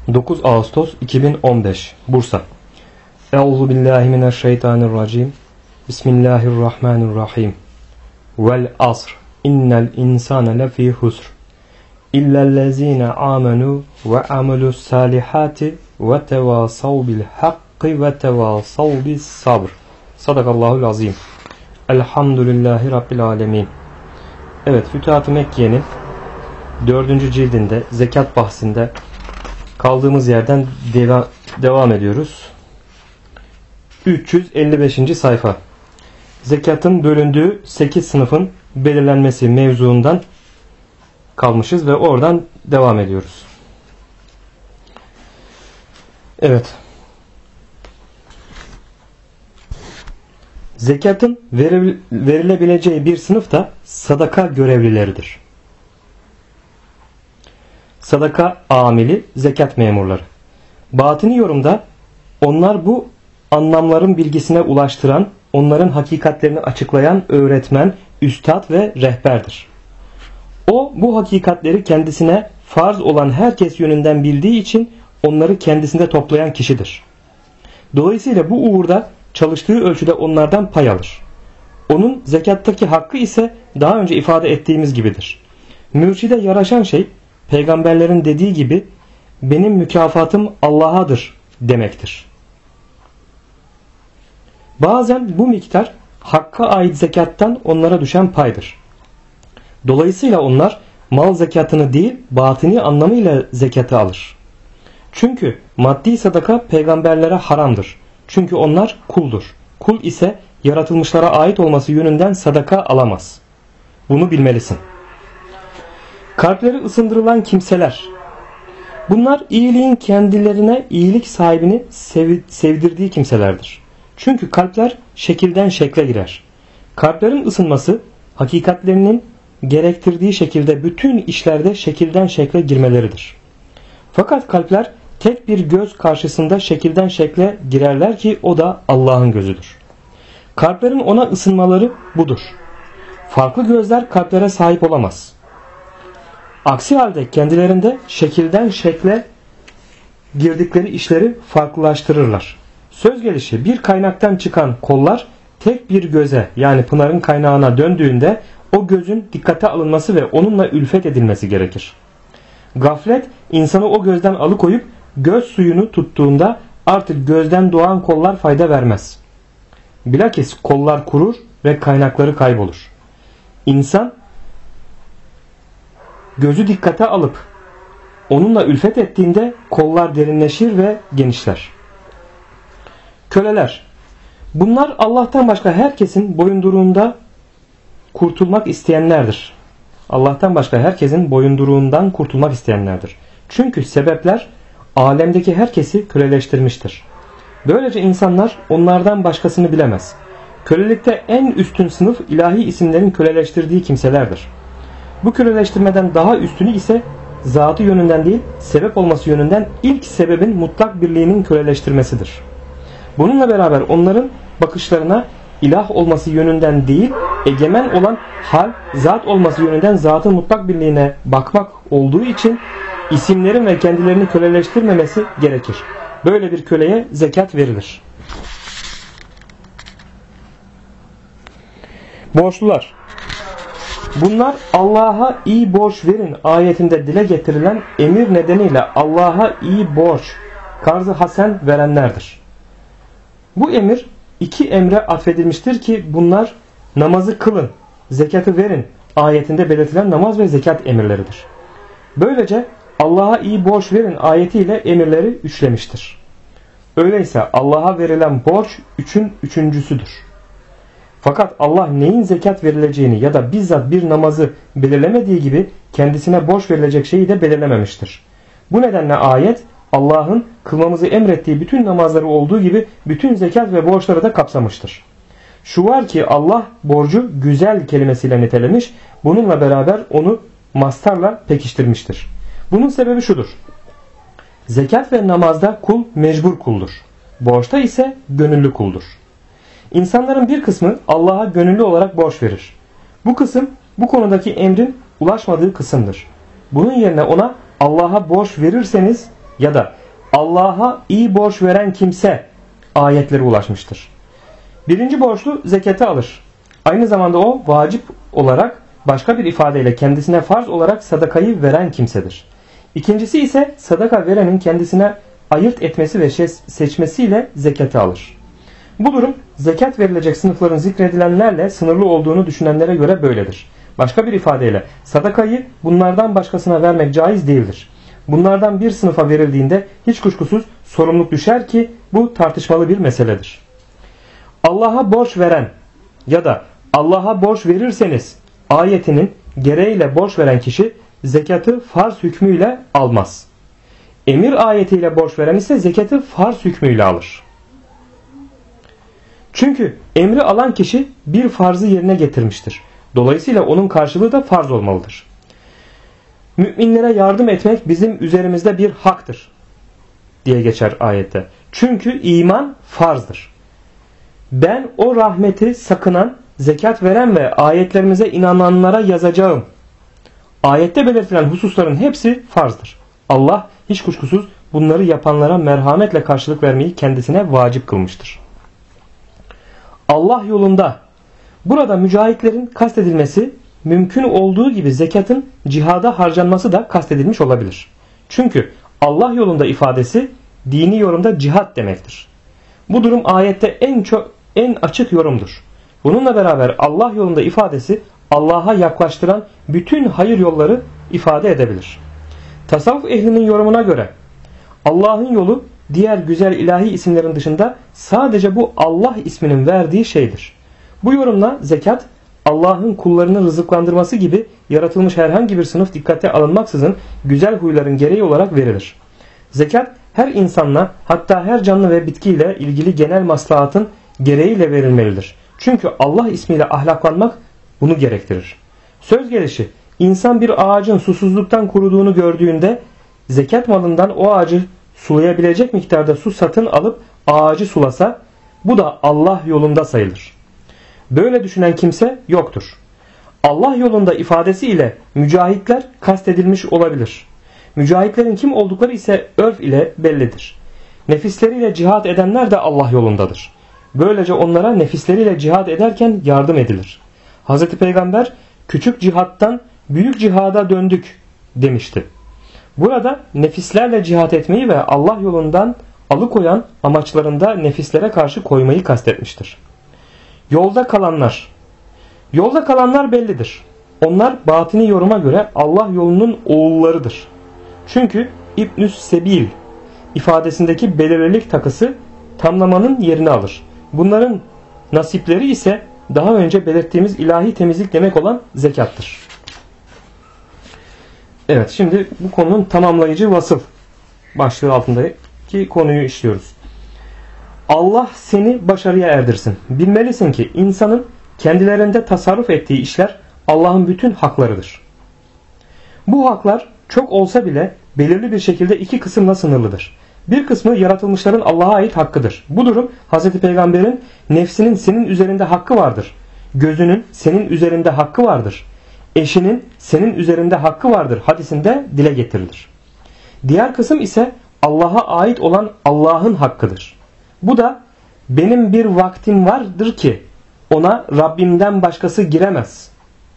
9 Ağustos 2015 Bursa. Euzubillahimineşşeytanirracim. Bismillahirrahmanirrahim. Vel asr. İnnel insane lefî husr. İllellezîne âmenû ve amelus salihati ve tevâsav bil hakkı ve tevâsav bis sabr. Sadakallahul azim. Elhamdülillahi Rabbil alemin. Evet, Fütuhat-ı Mekke'nin 4. cildinde zekat bahsinde kaldığımız yerden devam ediyoruz. 355. sayfa. Zekatın bölündüğü 8 sınıfın belirlenmesi mevzuundan kalmışız ve oradan devam ediyoruz. Evet. Zekatın verilebileceği bir sınıf da sadaka görevlileridir. Sadaka amili, zekat memurları. Batini yorumda onlar bu anlamların bilgisine ulaştıran, onların hakikatlerini açıklayan öğretmen, üstad ve rehberdir. O bu hakikatleri kendisine farz olan herkes yönünden bildiği için onları kendisinde toplayan kişidir. Dolayısıyla bu uğurda çalıştığı ölçüde onlardan pay alır. Onun zekattaki hakkı ise daha önce ifade ettiğimiz gibidir. Mürşide yaraşan şey, peygamberlerin dediği gibi benim mükafatım Allah'adır demektir. Bazen bu miktar hakka ait zekattan onlara düşen paydır. Dolayısıyla onlar mal zekatını değil batini anlamıyla zekatı alır. Çünkü maddi sadaka peygamberlere haramdır. Çünkü onlar kuldur. Kul ise yaratılmışlara ait olması yönünden sadaka alamaz. Bunu bilmelisin. Kalpleri ısındırılan kimseler. Bunlar iyiliğin kendilerine iyilik sahibini sevdirdiği kimselerdir. Çünkü kalpler şekilden şekle girer. Kalplerin ısınması hakikatlerinin gerektirdiği şekilde bütün işlerde şekilden şekle girmeleridir. Fakat kalpler tek bir göz karşısında şekilden şekle girerler ki o da Allah'ın gözüdür. Kalplerin ona ısınmaları budur. Farklı gözler kalplere sahip olamaz. Aksi halde kendilerinde şekilden şekle girdikleri işleri farklılaştırırlar. Söz gelişi bir kaynaktan çıkan kollar tek bir göze yani pınarın kaynağına döndüğünde o gözün dikkate alınması ve onunla ülfet edilmesi gerekir. Gaflet insanı o gözden alıkoyup göz suyunu tuttuğunda artık gözden doğan kollar fayda vermez. Bilakis kollar kurur ve kaynakları kaybolur. İnsan gözü dikkate alıp onunla ülfet ettiğinde kollar derinleşir ve genişler. Köleler. Bunlar Allah'tan başka herkesin boyunduruğunda kurtulmak isteyenlerdir. Allah'tan başka herkesin boyunduruğundan kurtulmak isteyenlerdir. Çünkü sebepler alemdeki herkesi köleleştirmiştir. Böylece insanlar onlardan başkasını bilemez. Kölelikte en üstün sınıf ilahi isimlerin köleleştirdiği kimselerdir. Bu köleleştirmeden daha üstünü ise zatı yönünden değil, sebep olması yönünden ilk sebebin mutlak birliğinin köleleştirmesidir. Bununla beraber onların bakışlarına ilah olması yönünden değil, egemen olan hal, zat olması yönünden zatın mutlak birliğine bakmak olduğu için isimlerin ve kendilerini köleleştirmemesi gerekir. Böyle bir köleye zekat verilir. Borçlular. Bunlar Allah'a iyi borç verin ayetinde dile getirilen emir nedeniyle Allah'a iyi borç, karz-ı hasen verenlerdir. Bu emir iki emre atfedilmiştir ki bunlar namazı kılın, zekatı verin ayetinde belirtilen namaz ve zekat emirleridir. Böylece Allah'a iyi borç verin ayetiyle emirleri üçlemiştir. Öyleyse Allah'a verilen borç üçün üçüncüsüdür. Fakat Allah neyin zekat verileceğini ya da bizzat bir namazı belirlemediği gibi kendisine borç verilecek şeyi de belirlememiştir. Bu nedenle ayet Allah'ın kılmamızı emrettiği bütün namazları olduğu gibi bütün zekat ve borçları da kapsamıştır. Şu var ki Allah borcu güzel kelimesiyle nitelemiş, bununla beraber onu mastarla pekiştirmiştir. Bunun sebebi şudur. Zekat ve namazda kul mecbur kuldur. Borçta ise gönüllü kuldur. İnsanların bir kısmı Allah'a gönüllü olarak borç verir. Bu kısım bu konudaki emrin ulaşmadığı kısımdır. Bunun yerine ona Allah'a borç verirseniz ya da Allah'a iyi borç veren kimse ayetleri ulaşmıştır. Birinci borçlu zekatı alır. Aynı zamanda o vacip olarak, başka bir ifadeyle kendisine farz olarak sadakayı veren kimsedir. İkincisi ise sadaka verenin kendisine ayırt etmesi ve seçmesiyle zekatı alır. Bu durum zekat verilecek sınıfların zikredilenlerle sınırlı olduğunu düşünenlere göre böyledir. Başka bir ifadeyle sadakayı bunlardan başkasına vermek caiz değildir. Bunlardan bir sınıfa verildiğinde hiç kuşkusuz sorumluluk düşer ki bu tartışmalı bir meseledir. Allah'a borç veren ya da Allah'a borç verirseniz ayetinin gereğiyle borç veren kişi zekatı farz hükmüyle almaz. Emir ayetiyle borç veren ise zekatı farz hükmüyle alır. Çünkü emri alan kişi bir farzı yerine getirmiştir. Dolayısıyla onun karşılığı da farz olmalıdır. Müminlere yardım etmek bizim üzerimizde bir haktır diye geçer ayette. Çünkü iman farzdır. Ben o rahmeti sakınan, zekat veren ve ayetlerimize inananlara yazacağım. Ayette belirtilen hususların hepsi farzdır. Allah hiç kuşkusuz bunları yapanlara merhametle karşılık vermeyi kendisine vacip kılmıştır. Allah yolunda burada mücahitlerin kastedilmesi, mümkün olduğu gibi zekatın cihada harcanması da kastedilmiş olabilir. Çünkü Allah yolunda ifadesi dini yorumda cihat demektir. Bu durum ayette en açık yorumdur. Bununla beraber Allah yolunda ifadesi Allah'a yaklaştıran bütün hayır yolları ifade edebilir. Tasavvuf ehlinin yorumuna göre Allah'ın yolu diğer güzel ilahi isimlerin dışında sadece bu Allah isminin verdiği şeydir. Bu yorumla zekat Allah'ın kullarını rızıklandırması gibi yaratılmış herhangi bir sınıf dikkate alınmaksızın güzel huyların gereği olarak verilir. Zekat her insanla, hatta her canlı ve bitkiyle ilgili genel maslahatın gereğiyle verilmelidir. Çünkü Allah ismiyle ahlaklanmak bunu gerektirir. Söz gelişi insan bir ağacın susuzluktan kuruduğunu gördüğünde zekat malından o ağacı sulayabilecek miktarda su satın alıp ağacı sulasa bu da Allah yolunda sayılır. Böyle düşünen kimse yoktur. Allah yolunda ifadesi ile mücahitler kastedilmiş olabilir. Mücahitlerin kim oldukları ise örf ile bellidir. Nefisleriyle cihat edenler de Allah yolundadır. Böylece onlara nefisleriyle cihat ederken yardım edilir. Hz. Peygamber küçük cihattan büyük cihada döndük demişti. Burada nefislerle cihat etmeyi ve Allah yolundan alıkoyan amaçlarında nefislere karşı koymayı kastetmiştir. Yolda kalanlar. Yolda kalanlar bellidir. Onlar batini yoruma göre Allah yolunun oğullarıdır. Çünkü İbnü's Sebil ifadesindeki belirlilik takısı tamlamanın yerini alır. Bunların nasipleri ise daha önce belirttiğimiz ilahi temizlik demek olan zekattır. Evet, şimdi bu konunun tamamlayıcı vasıf başlığı altındaki konuyu işliyoruz. Allah seni başarıya erdirsin. Bilmelisin ki insanın kendilerinde tasarruf ettiği işler Allah'ın bütün haklarıdır. Bu haklar çok olsa bile belirli bir şekilde iki kısımla sınırlıdır. Bir kısmı yaratılmışların Allah'a ait hakkıdır. Bu durum Hz. Peygamber'in nefsinin senin üzerinde hakkı vardır. Gözünün senin üzerinde hakkı vardır. Eşinin senin üzerinde hakkı vardır hadisinde dile getirilir. Diğer kısım ise Allah'a ait olan Allah'ın hakkıdır. Bu da benim bir vaktim vardır ki ona Rabbimden başkası giremez.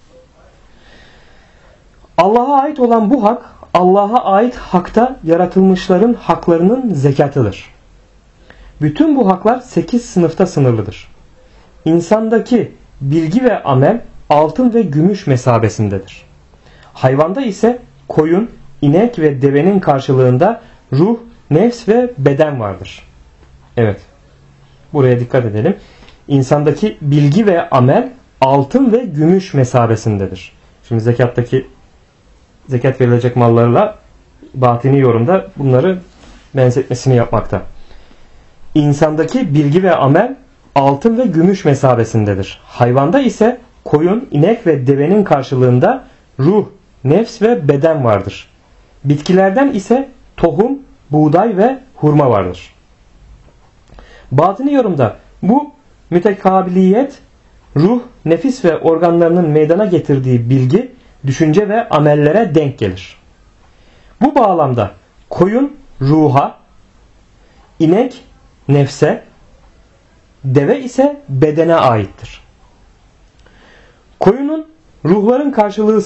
Allah'a ait olan bu hak, Allah'a ait hakta yaratılmışların haklarının zekatıdır. Bütün bu haklar 8 sınıfta sınırlıdır. İnsandaki bilgi ve amel altın ve gümüş mesabesindedir. Hayvanda ise koyun, inek ve devenin karşılığında ruh, nefs ve beden vardır. Evet, buraya dikkat edelim. İnsandaki bilgi ve amel altın ve gümüş mesabesindedir. Şimdi zekat verilecek mallarla batini yorumda bunları benzetmesini yapmakta. İnsandaki bilgi ve amel altın ve gümüş mesabesindedir. Hayvanda ise koyun, inek ve devenin karşılığında ruh, nefs ve beden vardır. Bitkilerden ise tohum, buğday ve hurma vardır. Batini yorumda bu mütekabiliyet, ruh, nefis ve organlarının meydana getirdiği bilgi, düşünce ve amellere denk gelir. Bu bağlamda koyun ruha, inek nefse, deve ise bedene aittir. Koyunu ruhların karşılığı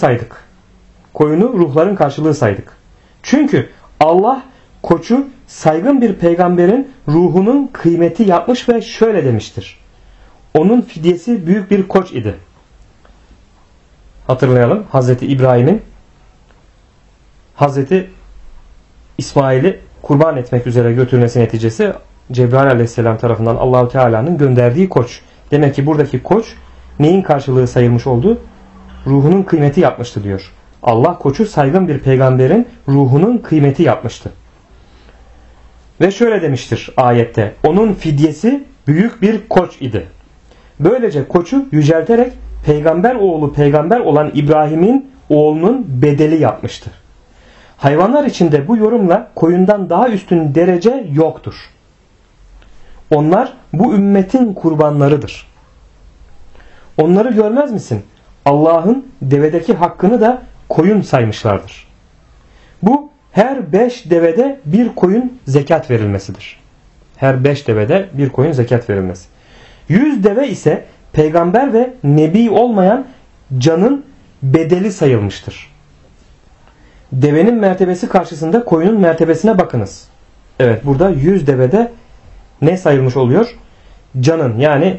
saydık. Çünkü Allah koçu saygın bir peygamberin ruhunun kıymeti yapmış ve şöyle demiştir. Onun fidyesi büyük bir koç idi. Hatırlayalım, Hazreti İbrahim'in Hazreti İsmail'i kurban etmek üzere götürmesi neticesi Cebrail aleyhisselam tarafından Allahu Teala'nın gönderdiği koç. Demek ki buradaki koç neyin karşılığı sayılmış oldu? Ruhunun kıymeti yapmıştı diyor. Allah koçu saygın bir peygamberin ruhunun kıymeti yapmıştı. Ve şöyle demiştir ayette. Onun fidyesi büyük bir koç idi. Böylece koçu yücelterek peygamber oğlu peygamber olan İbrahim'in oğlunun bedeli yapmıştı. Hayvanlar içinde bu yorumla koyundan daha üstün derece yoktur. Onlar bu ümmetin kurbanlarıdır. Onları görmez misin? Allah'ın devedeki hakkını da koyun saymışlardır. Bu her 5 devede bir koyun zekat verilmesidir. Her 5 devede bir koyun zekat verilmesi. 100 deve ise peygamber ve nebi olmayan canın bedeli sayılmıştır. Devenin mertebesi karşısında koyunun mertebesine bakınız. Evet, burada 100 devede ne sayılmış oluyor? Canın, yani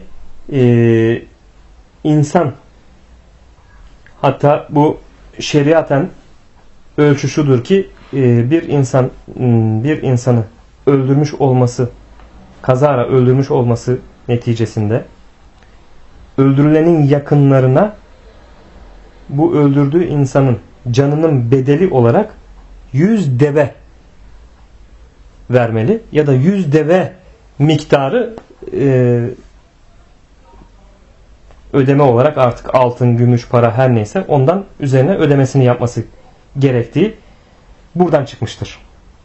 insan. Hatta bu şeriaten ölçü şudur ki bir insanı öldürmüş olması, kazara öldürmüş olması neticesinde öldürülenin yakınlarına bu öldürdüğü insanın canının bedeli olarak 100 deve vermeli ya da 100 deve miktarı ödeme olarak artık altın, gümüş, para her neyse ondan üzerine ödemesini yapması gerektiği buradan çıkmıştır.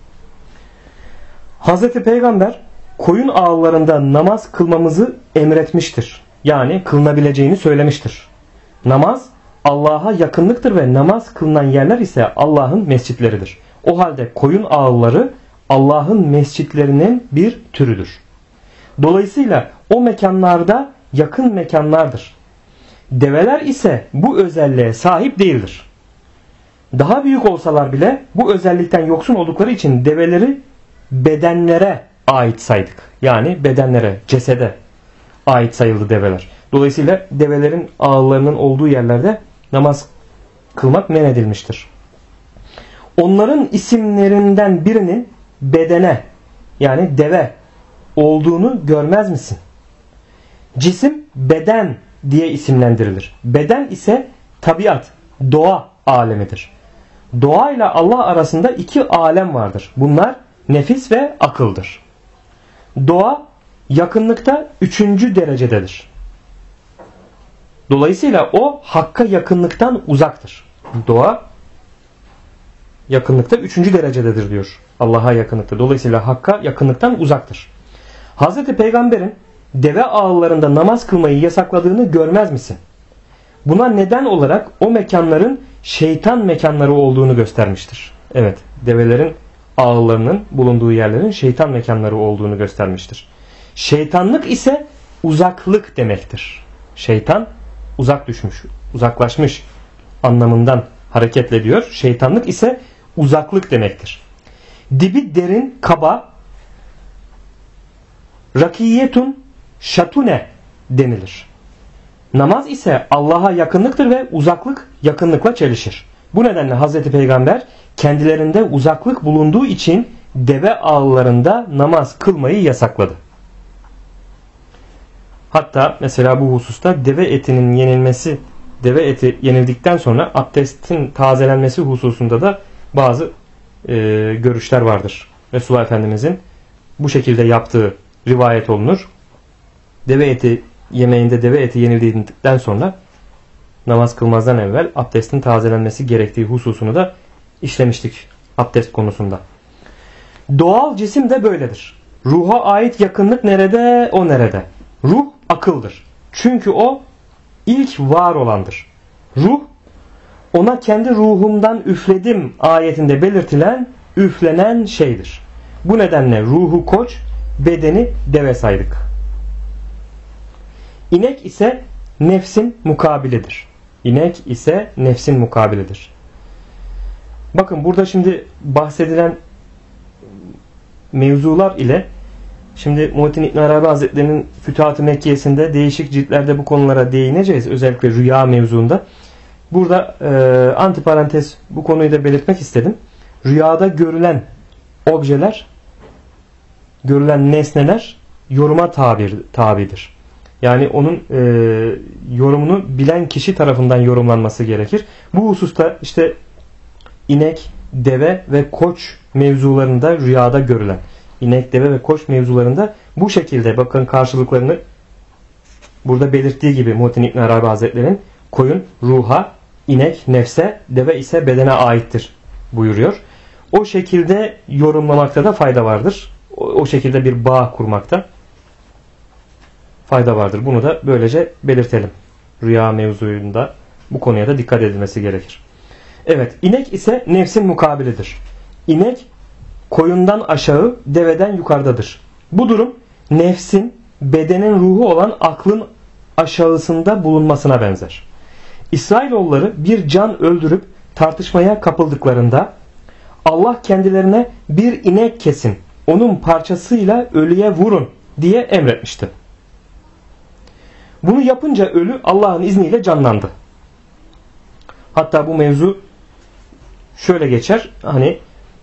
Hazreti Peygamber koyun ağlarında namaz kılmamızı emretmiştir. Yani kılınabileceğini söylemiştir. Namaz Allah'a yakınlıktır ve namaz kılınan yerler ise Allah'ın mescitleridir. O halde koyun ağları Allah'ın mescitlerinin bir türüdür. Dolayısıyla o mekanlarda yakın mekanlardır. Develer ise bu özelliğe sahip değildir. Daha büyük olsalar bile bu özellikten yoksun oldukları için develeri bedenlere ait saydık. Yani bedenlere, cesede ait sayıldı develer. Dolayısıyla develerin ağlarının olduğu yerlerde namaz kılmak men edilmiştir. Onların isimlerinden birinin bedene, yani deve olduğunu görmez misin? Cisim beden diye isimlendirilir. Beden ise tabiat, doğa alemidir. Doğa ile Allah arasında iki alem vardır. Bunlar nefis ve akıldır. Doğa yakınlıkta 3. derecededir. Dolayısıyla o hakka yakınlıktan uzaktır. Doğa yakınlıkta 3. derecededir diyor. Allah'a yakınlıkta. Dolayısıyla hakka yakınlıktan uzaktır. Hazreti Peygamber'in deve ağlarında namaz kılmayı yasakladığını görmez misin? Buna neden olarak o mekanların şeytan mekanları olduğunu göstermiştir. Evet, develerin ağlarının bulunduğu yerlerin şeytan mekanları olduğunu göstermiştir. Şeytanlık ise uzaklık demektir. Şeytan uzak düşmüş, uzaklaşmış anlamından hareketle diyor. Şeytanlık ise uzaklık demektir. Dibi derin, kaba, rakiyetun şatune denilir. Namaz ise Allah'a yakınlıktır ve uzaklık yakınlıkla çelişir. Bu nedenle Hazreti Peygamber kendilerinde uzaklık bulunduğu için deve ağlarında namaz kılmayı yasakladı. Hatta mesela bu hususta deve etinin yenilmesi, deve eti yenildikten sonra abdestin tazelenmesi hususunda da bazı görüşler vardır. Resulullah Efendimizin bu şekilde yaptığı rivayet olunur. Deve eti yemeğinde deve eti yenildikten sonra namaz kılmazdan evvel abdestin tazelenmesi gerektiği hususunu da işlemiştik abdest konusunda. Doğal cisim de böyledir. Ruha ait yakınlık nerede? O nerede? Ruh akıldır. Çünkü o ilk var olandır. Ruh, ona kendi ruhumdan üfledim ayetinde belirtilen üflenen şeydir. Bu nedenle ruhu koç, bedeni deve saydık. İnek ise nefsin mukabilidir. İnek ise nefsin mukabilidir. Bakın burada şimdi bahsedilen mevzular ile şimdi Muhittin İbn Arabi Hazretleri'nin Fütuhat-ı Mekkiyesinde değişik ciltlerde bu konulara değineceğiz. Özellikle rüya mevzuunda. Burada antiparantez bu konuyu da belirtmek istedim. Rüyada görülen objeler, görülen nesneler yoruma tabidir. Yani onun yorumunu bilen kişi tarafından yorumlanması gerekir. Bu hususta işte inek, deve ve koç mevzularında rüyada görülen inek, deve ve koç mevzularında bu şekilde bakın karşılıklarını burada belirttiği gibi Muhittin İbn Arabi Hazretleri'nin koyun ruha, inek nefse, deve ise bedene aittir buyuruyor. O şekilde yorumlamakta da fayda vardır. O şekilde bir bağ kurmakta fayda vardır. Bunu da böylece belirtelim. Rüya mevzuyunda bu konuya da dikkat edilmesi gerekir. Evet, inek ise nefsin mukabilidir. İnek koyundan aşağı, deveden yukarıdadır. Bu durum nefsin bedenin ruhu olan aklın aşağısında bulunmasına benzer. İsrailoğulları bir can öldürüp tartışmaya kapıldıklarında Allah kendilerine bir inek kesin, onun parçasıyla ölüye vurun diye emretmişti. Bunu yapınca ölü Allah'ın izniyle canlandı. Hatta bu mevzu şöyle geçer. Hani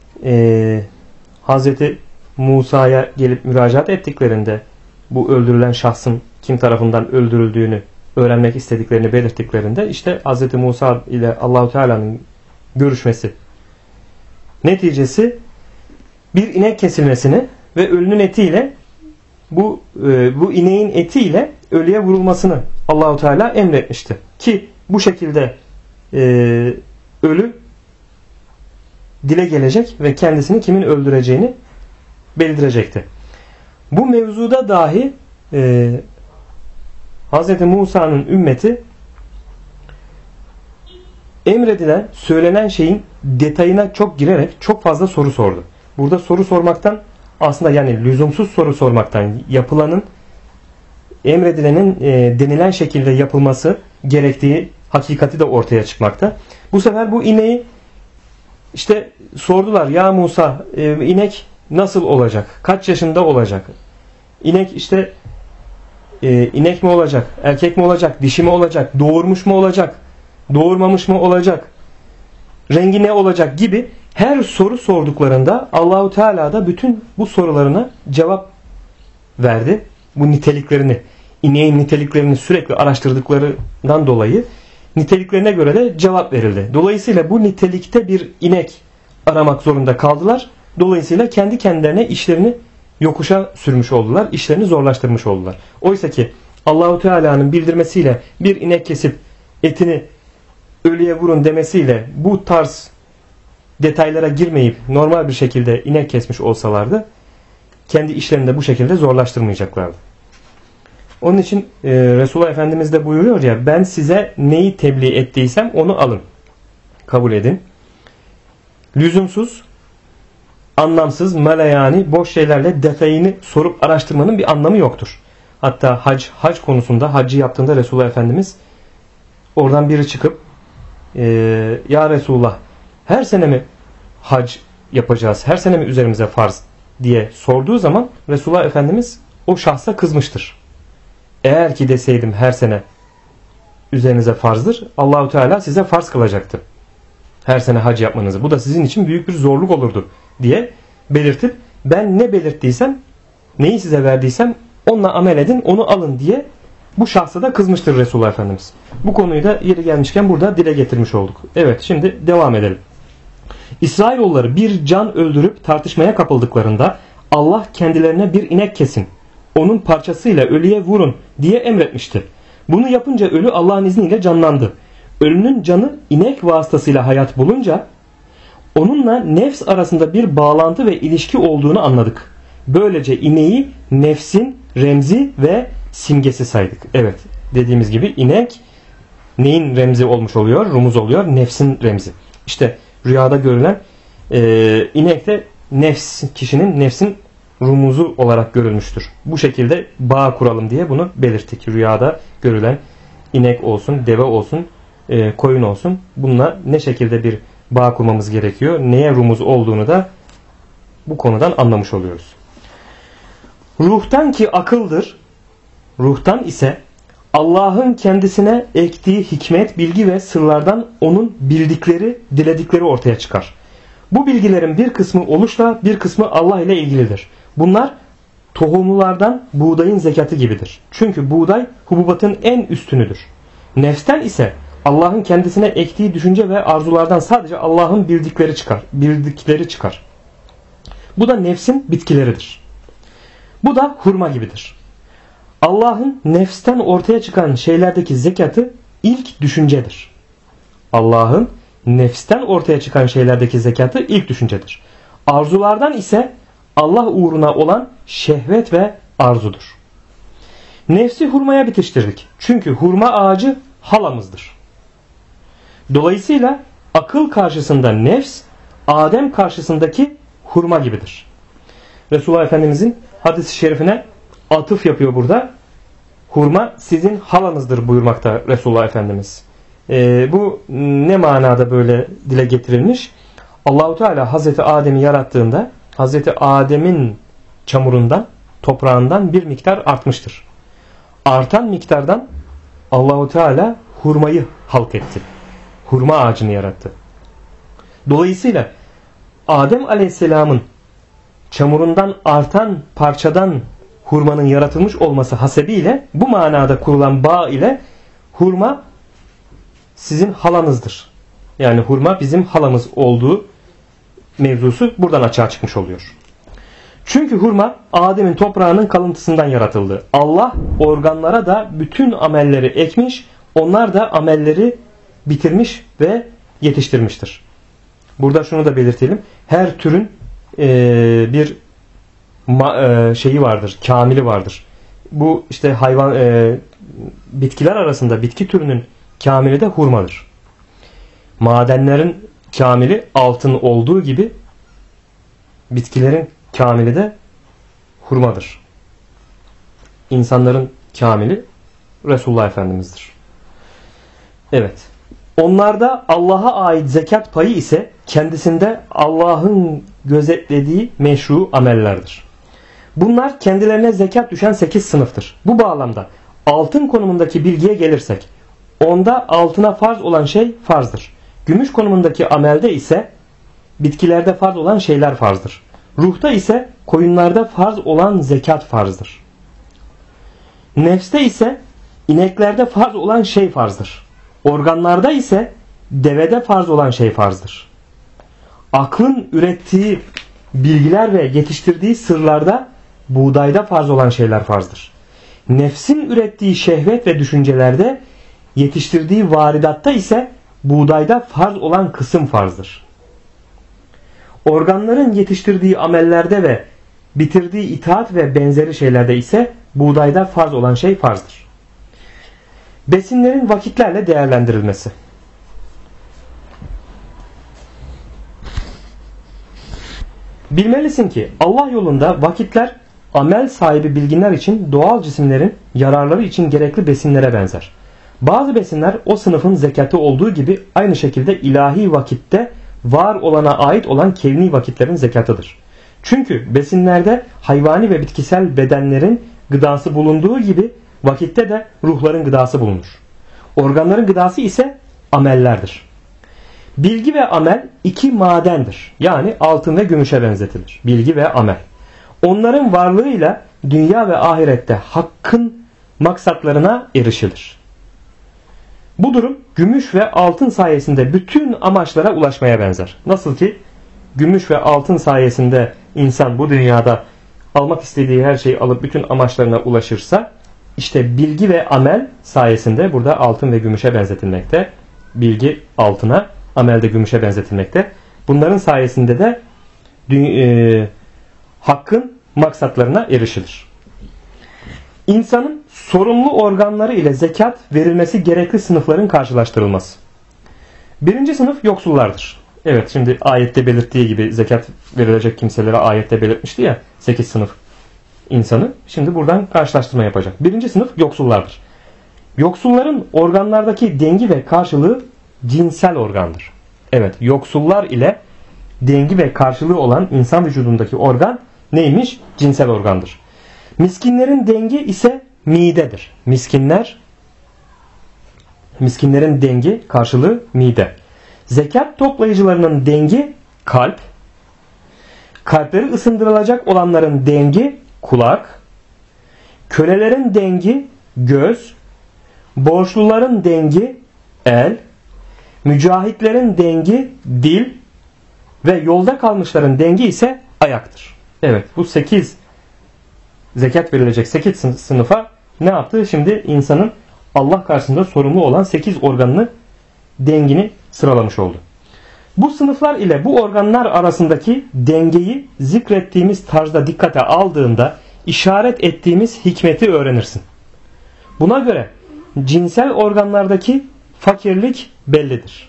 Hazreti Musa'ya gelip müracaat ettiklerinde bu öldürülen şahsın kim tarafından öldürüldüğünü öğrenmek istediklerini belirttiklerinde işte Hazreti Musa ile Allahu Teala'nın görüşmesi neticesi bir inek kesilmesini ve ölünün etiyle bu ineğin etiyle ölüye vurulmasını Allahu Teala emretmişti. Ki bu şekilde ölü dile gelecek ve kendisini kimin öldüreceğini bildirecekti. Bu mevzuda dahi Hz. Musa'nın ümmeti emredilen, söylenen şeyin detayına çok girerek çok fazla soru sordu. Burada soru sormaktan aslında yani lüzumsuz soru sormaktan yapılanın emredilenin denilen şekilde yapılması gerektiği hakikati de ortaya çıkmakta. Bu sefer bu ineği işte sordular. Ya Musa inek nasıl olacak? Kaç yaşında olacak? İnek işte inek mi olacak? Erkek mi olacak? Dişi mi olacak? Doğurmuş mu olacak? Doğurmamış mı olacak? Rengi ne olacak? Gibi her soru sorduklarında Allahu Teala da bütün bu sorularına cevap verdi. Bu niteliklerini, ineğin niteliklerini sürekli araştırdıklarından dolayı niteliklerine göre de cevap verildi. Dolayısıyla bu nitelikte bir inek aramak zorunda kaldılar. Dolayısıyla kendi kendilerine işlerini yokuşa sürmüş oldular. İşlerini zorlaştırmış oldular. Oysa ki Allahu Teala'nın bildirmesiyle bir inek kesip etini ölüye vurun demesiyle bu tarz detaylara girmeyip normal bir şekilde inek kesmiş olsalardı kendi işlerini de bu şekilde zorlaştırmayacaklardı. Onun için Resulullah Efendimiz de buyuruyor ya, ben size neyi tebliğ ettiysem onu alın. Kabul edin. Lüzumsuz, anlamsız, melayani, boş şeylerle detayını sorup araştırmanın bir anlamı yoktur. Hatta hac konusunda haccı yaptığında Resulullah Efendimiz oradan biri çıkıp ya Resulullah her sene mi hac yapacağız? Her sene mi üzerimize farz diye sorduğu zaman Resulullah Efendimiz o şahsa kızmıştır. Eğer ki deseydim her sene üzerinize farzdır, Allahu Teala size farz kılacaktı. Her sene hac yapmanızı. Bu da sizin için büyük bir zorluk olurdu diye belirtip ben ne belirttiysem, neyi size verdiysem onunla amel edin, onu alın diye bu şahsa da kızmıştır Resulullah Efendimiz. Bu konuyu da yeri gelmişken burada dile getirmiş olduk. Evet, şimdi devam edelim. İsrailoğulları bir can öldürüp tartışmaya kapıldıklarında Allah kendilerine bir inek kesin, onun parçasıyla ölüye vurun diye emretmişti. Bunu yapınca ölü Allah'ın izniyle canlandı. Ölünün canı inek vasıtasıyla hayat bulunca onunla nefs arasında bir bağlantı ve ilişki olduğunu anladık. Böylece ineği nefsin remzi ve simgesi saydık. Evet, dediğimiz gibi inek neyin remzi olmuş oluyor? Rumuz oluyor. Nefsin remzi. İşte rüyada görülen inek de kişinin nefsin rumuzu olarak görülmüştür. Bu şekilde bağ kuralım diye bunu belirttik. Rüyada görülen inek olsun, deve olsun, koyun olsun. Bununla ne şekilde bir bağ kurmamız gerekiyor, neye rumuz olduğunu da bu konudan anlamış oluyoruz. Ruhtan ki akıldır, ruhtan ise Allah'ın kendisine ektiği hikmet, bilgi ve sırlardan onun bildikleri, diledikleri ortaya çıkar. Bu bilgilerin bir kısmı oğuşla, bir kısmı Allah ile ilgilidir. Bunlar tohumlulardan buğdayın zekatı gibidir. Çünkü buğday hububatın en üstünüdür. Nefsten ise Allah'ın kendisine ektiği düşünce ve arzulardan sadece Allah'ın bildikleri çıkar. Bu da nefsin bitkileridir. Bu da hurma gibidir. Allah'ın nefsten ortaya çıkan şeylerdeki zekatı ilk düşüncedir. Allah'ın nefsten ortaya çıkan şeylerdeki zekatı ilk düşüncedir. Arzulardan ise Allah uğruna olan şehvet ve arzudur. Nefsi hurmaya bitiştirdik. Çünkü hurma ağacı halamızdır. Dolayısıyla akıl karşısında nefs, Adem karşısındaki hurma gibidir. Resulullah Efendimizin hadis-i şerifine atıf yapıyor burada. Hurma sizin halanızdır buyurmakta Resulullah Efendimiz. Bu ne manada böyle dile getirilmiş? Allahu Teala Hazreti Adem'i yarattığında Hazreti Adem'in çamurundan, toprağından bir miktar artmıştır. Artan miktardan Allahu Teala hurmayı halk etti. Hurma ağacını yarattı. Dolayısıyla Adem Aleyhisselam'ın çamurundan artan parçadan hurmanın yaratılmış olması hasebiyle bu manada kurulan bağ ile hurma sizin halanızdır. Yani hurma bizim halamız olduğu mevzusu buradan açığa çıkmış oluyor. Çünkü hurma Adem'in toprağının kalıntısından yaratıldı. Allah organlara da bütün amelleri ekmiş, onlar da amelleri bitirmiş ve yetiştirmiştir. Burada şunu da belirtelim. Her türün bir şeyi vardır, kamili vardır. Bu işte hayvan, bitkiler arasında bitki türünün kamili de hurmadır. Madenlerin kamili altın olduğu gibi bitkilerin kamili de hurmadır. İnsanların kamili Resulullah Efendimiz'dir. Evet. Onlarda Allah'a ait zekat payı ise kendisinde Allah'ın gözetlediği meşru amellerdir. Bunlar kendilerine zekat düşen 8 sınıftır. Bu bağlamda altın konumundaki bilgiye gelirsek, onda altına farz olan şey farzdır. Gümüş konumundaki amelde ise bitkilerde farz olan şeyler farzdır. Ruhta ise koyunlarda farz olan zekat farzdır. Nefste ise ineklerde farz olan şey farzdır. Organlarda ise devede farz olan şey farzdır. Aklın ürettiği bilgiler ve yetiştirdiği sırlarda buğdayda farz olan şeyler farzdır. Nefsin ürettiği şehvet ve düşüncelerde yetiştirdiği varidatta ise buğdayda farz olan kısım farzdır. Organların yetiştirdiği amellerde ve bitirdiği itaat ve benzeri şeylerde ise buğdayda farz olan şey farzdır. Besinlerin vakitlerle değerlendirilmesi. Bilmelisin ki Allah yolunda vakitler amel sahibi bilginler için doğal cisimlerin yararları için gerekli besinlere benzer. Bazı besinler o sınıfın zekatı olduğu gibi aynı şekilde ilahi vakitte var olana ait olan kevni vakitlerin zekatıdır. Çünkü besinlerde hayvani ve bitkisel bedenlerin gıdası bulunduğu gibi vakitte de ruhların gıdası bulunur. Organların gıdası ise amellerdir. Bilgi ve amel iki madendir. Yani altın ve gümüşe benzetilir. Bilgi ve amel. Onların varlığıyla dünya ve ahirette hakkın maksatlarına erişilir. Bu durum gümüş ve altın sayesinde bütün amaçlara ulaşmaya benzer. Nasıl ki gümüş ve altın sayesinde insan bu dünyada almak istediği her şeyi alıp bütün amaçlarına ulaşırsa, işte bilgi ve amel sayesinde burada altın ve gümüşe benzetilmekte. Bilgi altına, amel de gümüşe benzetilmekte. Bunların sayesinde de hakkın maksatlarına erişilir. İnsanın sorumlu organları ile zekat verilmesi gerekli sınıfların karşılaştırılması. Birinci sınıf yoksullardır. Evet, şimdi ayette belirttiği gibi zekat verilecek kimselere ayette belirtmişti ya 8 sınıf insanı. Şimdi buradan karşılaştırma yapacak. Birinci sınıf yoksullardır. Yoksulların organlardaki dengi ve karşılığı cinsel organdır. Evet, yoksullar ile dengi ve karşılığı olan insan vücudundaki organ neymiş? Cinsel organdır. Miskinlerin dengi ise midedir. Miskinlerin dengi karşılığı mide. Zekat toplayıcılarının dengi kalp. Kalpleri ısındırılacak olanların dengi kulak. Kölelerin dengi göz. Borçluların dengi el. Mücahitlerin dengi dil. Ve yolda kalmışların dengi ise ayaktır. Evet, bu 8 zekat verilecek 8 sınıfa ne yaptı? Şimdi insanın Allah karşısında sorumlu olan 8 organını, dengini sıralamış oldu. Bu sınıflar ile bu organlar arasındaki dengeyi zikrettiğimiz tarzda dikkate aldığında işaret ettiğimiz hikmeti öğrenirsin. Buna göre cinsel organlardaki fakirlik bellidir.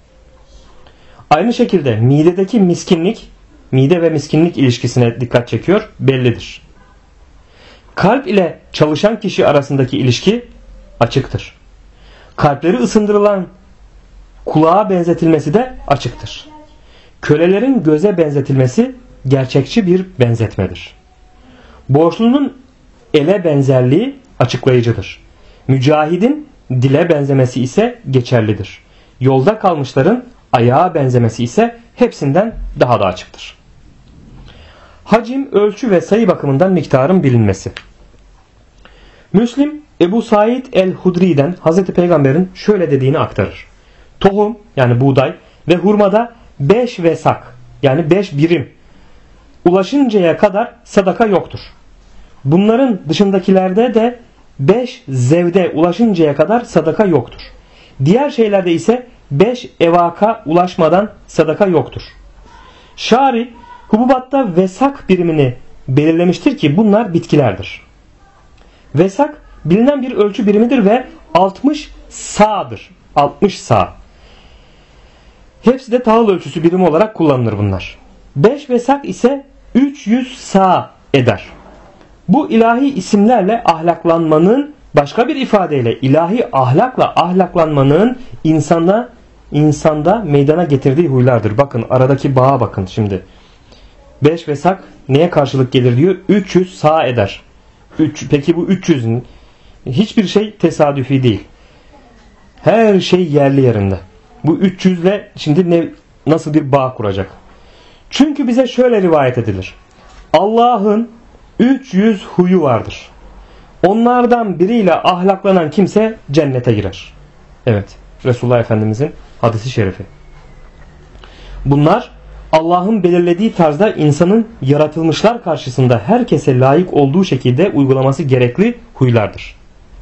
Aynı şekilde midedeki miskinlik, mide ve miskinlik ilişkisine dikkat çekiyor, bellidir. Kalp ile çalışan kişi arasındaki ilişki açıktır. Kalpleri ısındırılan kulağa benzetilmesi de açıktır. Kölelerin göze benzetilmesi gerçekçi bir benzetmedir. Borçlunun ele benzerliği açıklayıcıdır. Mücahidin dile benzemesi ise geçerlidir. Yolda kalmışların ayağa benzemesi ise hepsinden daha da açıktır. Hacim, ölçü ve sayı bakımından miktarın bilinmesi. Müslim, Ebu Said el-Hudri'den Hz. Peygamber'in şöyle dediğini aktarır. Tohum yani buğday ve hurmada 5 vesak yani 5 birim ulaşıncaya kadar sadaka yoktur. Bunların dışındakilerde de 5 zevde ulaşıncaya kadar sadaka yoktur. Diğer şeylerde ise 5 evaka ulaşmadan sadaka yoktur. Şari hububatta vesak birimini belirlemiştir ki bunlar bitkilerdir. Vesak bilinen bir ölçü birimidir ve 60 sa'dır. 60 sa. Hepsi de tahıl ölçüsü birimi olarak kullanılır bunlar. 5 vesak ise 300 sa eder. Bu ilahi isimlerle ahlaklanmanın, başka bir ifadeyle ilahi ahlakla ahlaklanmanın insanda meydana getirdiği huylardır. Bakın aradaki bağa bakın şimdi. 5 vesak neye karşılık gelir diyor? 300 sa eder. Peki bu 300'ün hiçbir şey tesadüfi değil. Her şey yerli yerinde. Bu 300 ile şimdi nasıl bir bağ kuracak? Çünkü bize şöyle rivayet edilir. Allah'ın 300 huyu vardır. Onlardan biriyle ahlaklanan kimse cennete girer. Evet, Resulullah Efendimizin hadisi şerifi. Bunlar Allah'ın belirlediği tarzda insanın yaratılmışlar karşısında herkese layık olduğu şekilde uygulaması gerekli huylardır.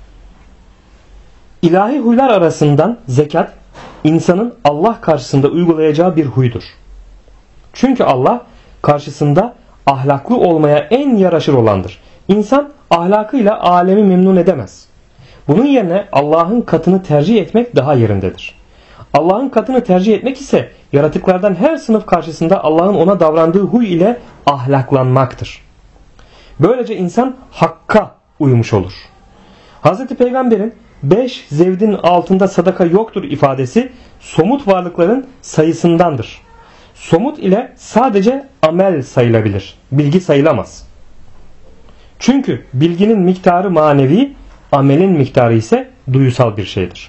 İlahi huylar arasından zekat, insanın Allah karşısında uygulayacağı bir huydur. Çünkü Allah karşısında ahlaklı olmaya en yaraşır olandır. İnsan ahlakıyla alemi memnun edemez. Bunun yerine Allah'ın katını tercih etmek daha yerindedir. Allah'ın katını tercih etmek ise yaratıklardan her sınıf karşısında Allah'ın ona davrandığı huy ile ahlaklanmaktır. Böylece insan hakka uymuş olur. Hz. Peygamber'in 5 zevdin altında sadaka yoktur ifadesi somut varlıkların sayısındandır. Somut ile sadece amel sayılabilir. Bilgi sayılamaz. Çünkü bilginin miktarı manevi, amelin miktarı ise duyusal bir şeydir.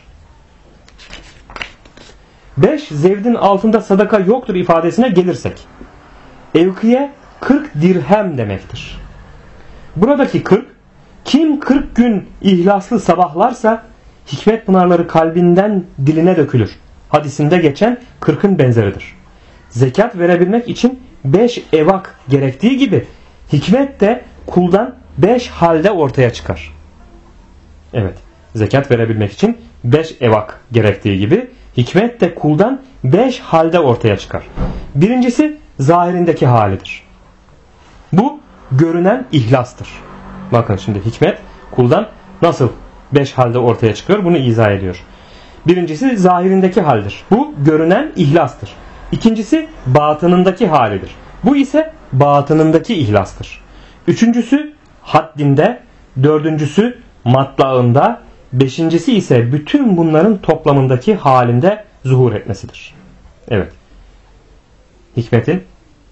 5 zevdin altında sadaka yoktur ifadesine gelirsek, evkiye 40 dirhem demektir. Buradaki 40, kim 40 gün ihlaslı sabahlarsa hikmet pınarları kalbinden diline dökülür. Hadisinde geçen 40'ın benzeridir. Zekat verebilmek için 5 evak gerektiği gibi hikmet de kuldan 5 halde ortaya çıkar. Evet, zekat verebilmek için 5 evak gerektiği gibi hikmet de kuldan 5 halde ortaya çıkar. Birincisi zahirindeki halidir. Bu görünen ihlastır. Bakın şimdi hikmet kuldan nasıl 5 halde ortaya çıkıyor bunu izah ediyor. Birincisi zahirindeki haldir. Bu görünen ihlastır. İkincisi batınındaki halidir. Bu ise batınındaki ihlastır. Üçüncüsü haddinde, dördüncüsü matlağında, beşincisi ise bütün bunların toplamındaki halinde zuhur etmesidir. Evet. Hikmetin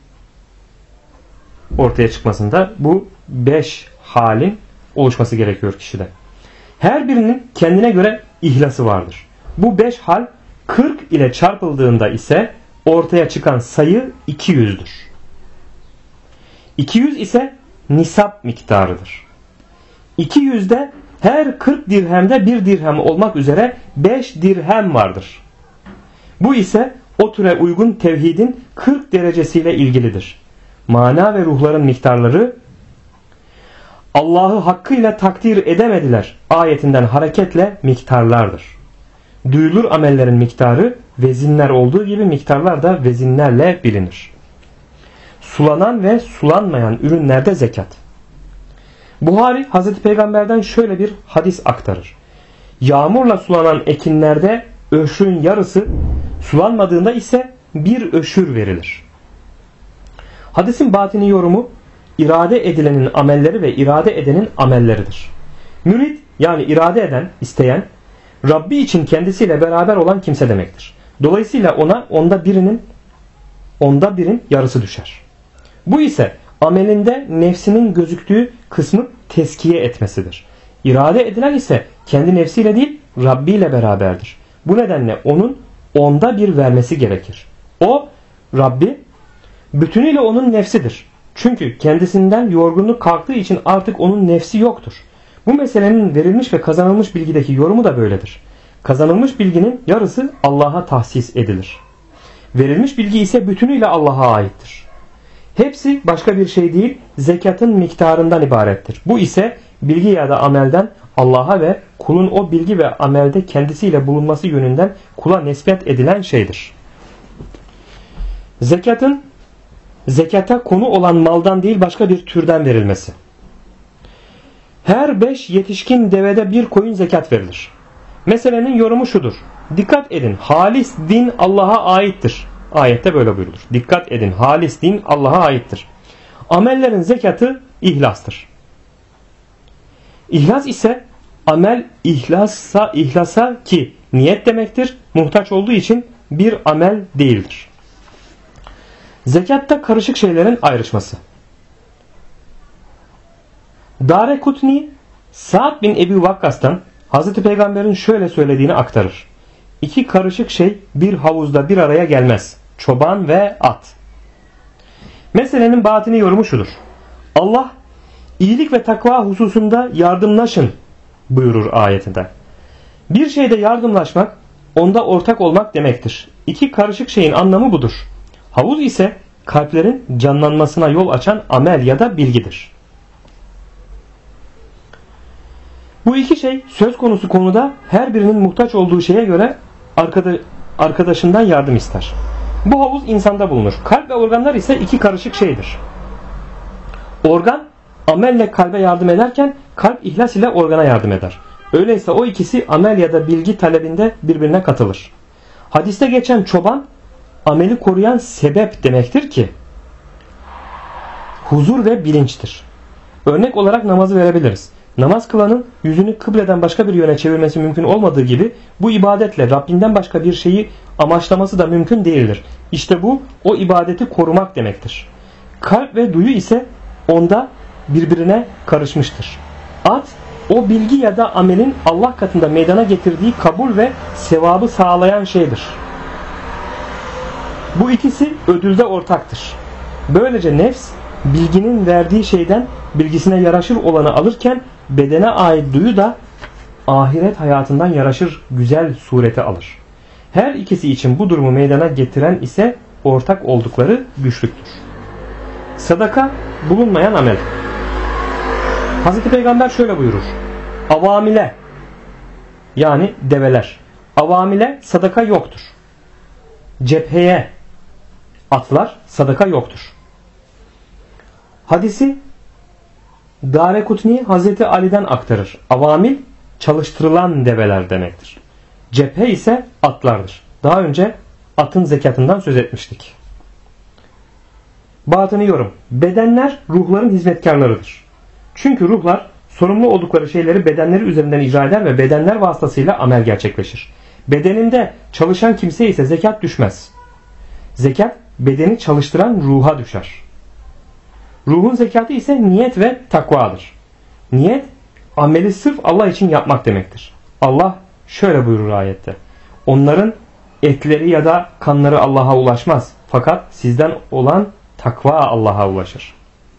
ortaya çıkmasında bu 5 halin oluşması gerekiyor kişide. Her birinin kendine göre ihlası vardır. Bu 5 hal 40 ile çarpıldığında ise ortaya çıkan sayı 200'dür. 200 ise nisap miktarıdır. 200'de her 40 dirhemde 1 dirhem olmak üzere 5 dirhem vardır. Bu ise o türe uygun tevhidin 40 derecesiyle ilgilidir. Mana ve ruhların miktarları Allah'ı hakkıyla takdir edemediler ayetinden hareketle miktarlardır. Duyulur amellerin miktarı vezinler olduğu gibi miktarlar da vezinlerle bilinir. Sulanan ve sulanmayan ürünlerde zekat. Buhari Hazreti Peygamber'den şöyle bir hadis aktarır. Yağmurla sulanan ekinlerde öşrün yarısı, sulanmadığında ise bir öşür verilir. Hadisin batini yorumu irade edilenin amelleri ve irade edenin amelleridir. Mürid yani irade eden, isteyen, Rabbi için kendisiyle beraber olan kimse demektir. Dolayısıyla ona onda birin yarısı düşer. Bu ise amelinde nefsinin gözüktüğü kısmı teskiye etmesidir. İrade edilen ise kendi nefsiyle değil Rabbi ile beraberdir. Bu nedenle onun onda bir vermesi gerekir. O Rabbi bütünüyle onun nefsidir. Çünkü kendisinden yorgunluk kalktığı için artık onun nefsi yoktur. Bu meselenin verilmiş ve kazanılmış bilgideki yorumu da böyledir. Kazanılmış bilginin yarısı Allah'a tahsis edilir. Verilmiş bilgi ise bütünüyle Allah'a aittir. Hepsi başka bir şey değil, zekatın miktarından ibarettir. Bu ise bilgi ya da amelden Allah'a ve kulun o bilgi ve amelde kendisiyle bulunması yönünden kula nispet edilen şeydir. Zekata konu olan maldan değil başka bir türden verilmesi. Her 5 yetişkin devede bir koyun zekat verilir. Meselenin yorumu şudur. Dikkat edin, halis din Allah'a aittir. Ayette böyle buyurulur. Dikkat edin, halis din Allah'a aittir. Amellerin zekatı ihlastır. İhlas ise amel ihlasa ki niyet demektir. Muhtaç olduğu için bir amel değildir. Zekatta karışık şeylerin ayrışması. Darekutni Sa'd bin Ebi Vakkas'tan Hazreti Peygamber'in şöyle söylediğini aktarır. İki karışık şey bir havuzda bir araya gelmez. Çoban ve at. Meselenin batini yorumu şudur. Allah iyilik ve takva hususunda yardımlaşın buyurur ayetinde. Bir şeyde yardımlaşmak onda ortak olmak demektir. İki karışık şeyin anlamı budur. Havuz ise kalplerin canlanmasına yol açan amel ya da bilgidir. Bu iki şey söz konusu konuda her birinin muhtaç olduğu şeye göre arkadaşından yardım ister. Bu havuz insanda bulunur. Kalp ve organlar ise iki karışık şeydir. Organ amelle kalbe yardım ederken kalp ihlas ile organa yardım eder. Öyleyse o ikisi amel ya da bilgi talebinde birbirine katılır. Hadiste geçen çoban ameli koruyan sebep demektir ki huzur ve bilinçtir. Örnek olarak namazı verebiliriz. Namaz kılanın yüzünü kıbleden başka bir yöne çevirmesi mümkün olmadığı gibi bu ibadetle Rabbinden başka bir şeyi amaçlaması da mümkün değildir. İşte bu o ibadeti korumak demektir. Kalp ve duyu ise onda birbirine karışmıştır. At o bilgi ya da amelin Allah katında meydana getirdiği kabul ve sevabı sağlayan şeydir. Bu ikisi ödülde ortaktır. Böylece nefs bilginin verdiği şeyden bilgisine yaraşır olanı alırken bedene ait duyu da ahiret hayatından yaraşır güzel sureti alır. Her ikisi için bu durumu meydana getiren ise ortak oldukları güçlüktür. Sadaka bulunmayan amel. Hazreti Peygamber şöyle buyurur. Avamile yani develer. Avamile sadaka yoktur. Cepheye atlar sadaka yoktur. Hadisi Darekutni Hazreti Ali'den aktarır. Avamil çalıştırılan develer demektir. Cephe ise atlardır. Daha önce atın zekatından söz etmiştik. Batını yorum. Bedenler ruhların hizmetkarlarıdır. Çünkü ruhlar sorumlu oldukları şeyleri bedenleri üzerinden icra eder ve bedenler vasıtasıyla amel gerçekleşir. Bedeninde çalışan kimseye ise zekat düşmez. Zekat bedeni çalıştıran ruha düşer. Ruhun zekatı ise niyet ve takvadır. Niyet ameli sırf Allah için yapmak demektir. Allah şöyle buyurur ayette. Onların etleri ya da kanları Allah'a ulaşmaz. Fakat sizden olan takva Allah'a ulaşır.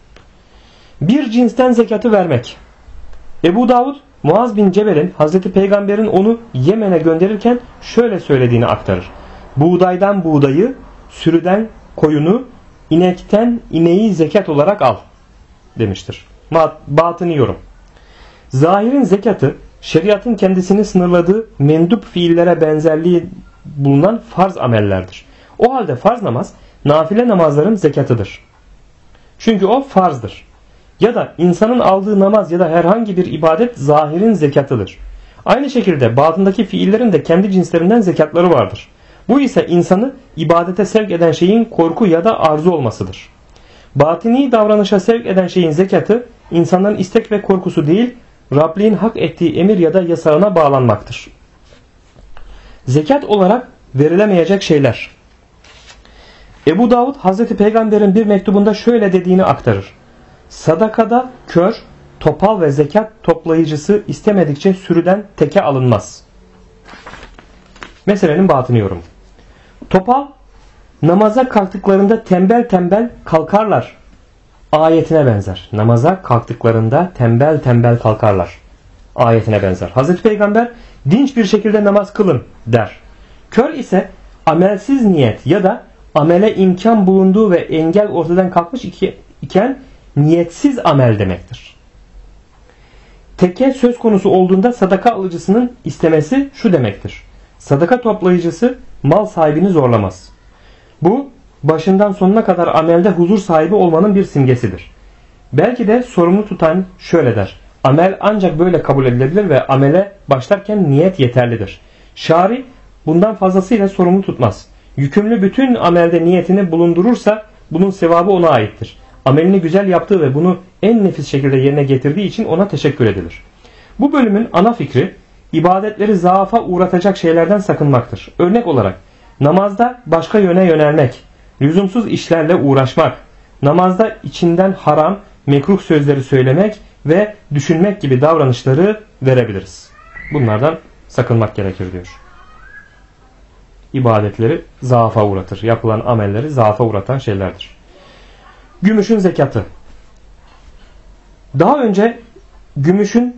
Bir cinsten zekatı vermek. Ebu Davud, Muaz bin Cebel'in Hazreti Peygamber'in onu Yemen'e gönderirken şöyle söylediğini aktarır. Buğdaydan buğdayı, sürüden koyunu, inekten ineği zekat olarak al demiştir. Batını yorum. Zahirin zekatı, şeriatın kendisini sınırladığı mendup fiillere benzerliği bulunan farz amellerdir. O halde farz namaz, nafile namazların zekatıdır. Çünkü o farzdır. Ya da insanın aldığı namaz ya da herhangi bir ibadet zahirin zekatıdır. Aynı şekilde batındaki fiillerin de kendi cinslerinden zekatları vardır. Bu ise insanı ibadete sevk eden şeyin korku ya da arzu olmasıdır. Batini davranışa sevk eden şeyin zekatı insanların istek ve korkusu değil, Rabbin hak ettiği emir ya da yasağına bağlanmaktır. Zekat olarak verilemeyecek şeyler. Ebu Davud Hazreti Peygamber'in bir mektubunda şöyle dediğini aktarır. Sadakada kör, topal ve zekat toplayıcısı istemedikçe sürüden teke alınmaz. Meselenin batını yorumu. Topal, namaza kalktıklarında tembel tembel kalkarlar ayetine benzer. Namaza kalktıklarında tembel tembel kalkarlar ayetine benzer. Hazreti Peygamber dinç bir şekilde namaz kılın der. Kör ise amelsiz niyet ya da amele imkan bulunduğu ve engel ortadan kalkmış iken niyetsiz amel demektir. Teke söz konusu olduğunda sadaka alıcısının istemesi şu demektir. Sadaka toplayıcısı mal sahibini zorlamaz. Bu başından sonuna kadar amelde huzur sahibi olmanın bir simgesidir. Belki de sorumlu tutan şöyle der. Amel ancak böyle kabul edilebilir ve amele başlarken niyet yeterlidir. Şari bundan fazlasıyla sorumlu tutmaz. Yükümlü bütün amelde niyetini bulundurursa bunun sevabı ona aittir. Amelini güzel yaptığı ve bunu en nefis şekilde yerine getirdiği için ona teşekkür edilir. Bu bölümün ana fikri ibadetleri zaafa uğratacak şeylerden sakınmaktır. Örnek olarak namazda başka yöne yönelmek, lüzumsuz işlerle uğraşmak, namazda içinden haram, mekruh sözleri söylemek ve düşünmek gibi davranışları verebiliriz. Bunlardan sakınmak gerekir diyor. İbadetleri zaafa uğratır. Yapılan amelleri zaafa uğratan şeylerdir. Gümüşün zekatı. Daha önce gümüşün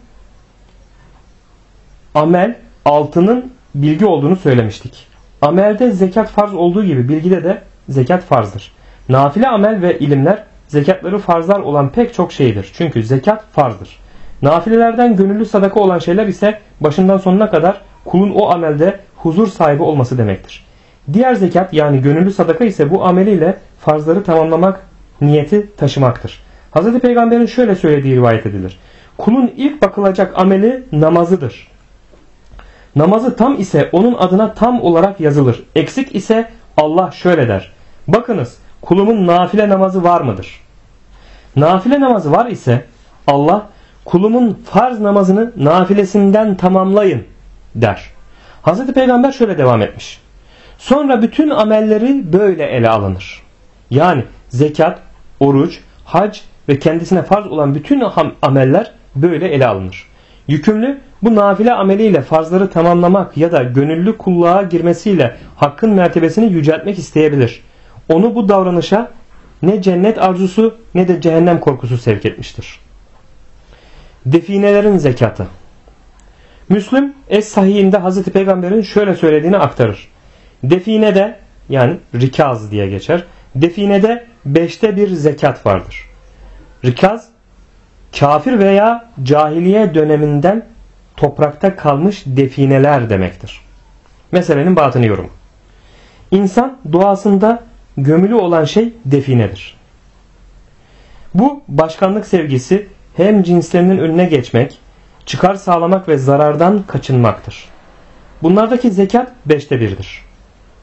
amel, altının bilgi olduğunu söylemiştik. Amelde zekat farz olduğu gibi bilgide de zekat farzdır. Nafile amel ve ilimler zekatları farzlar olan pek çok şeydir. Çünkü zekat farzdır. Nafilelerden gönüllü sadaka olan şeyler ise başından sonuna kadar kulun o amelde huzur sahibi olması demektir. Diğer zekat yani gönüllü sadaka ise bu ameliyle farzları tamamlamak niyeti taşımaktır. Hz. Peygamber'in şöyle söylediği rivayet edilir. Kulun ilk bakılacak ameli namazıdır. Namazı tam ise onun adına tam olarak yazılır. Eksik ise Allah şöyle der. Bakınız kulumun nafile namazı var mıdır? Nafile namazı var ise Allah kulumun farz namazını nafilesinden tamamlayın der. Hz. Peygamber şöyle devam etmiş. Sonra bütün amelleri böyle ele alınır. Yani zekat, oruç, hac ve kendisine farz olan bütün ameller böyle ele alınır. Yükümlü bu nafile ameliyle farzları tamamlamak ya da gönüllü kulluğa girmesiyle hakkın mertebesini yüceltmek isteyebilir. Onu bu davranışa ne cennet arzusu ne de cehennem korkusu sevk etmiştir. Definelerin zekatı. Müslüm Es-Sahih'inde Hazreti Peygamber'in şöyle söylediğini aktarır. Definede yani rikaz diye geçer. Definede 5'te 1 zekat vardır. Rikaz kafir veya cahiliye döneminden toprakta kalmış defineler demektir. Meselenin batını yorum. İnsan doğasında gömülü olan şey definedir. Bu başkanlık sevgisi hem cinslerinin önüne geçmek, çıkar sağlamak ve zarardan kaçınmaktır. Bunlardaki zekat 5'te 1'dir. Kul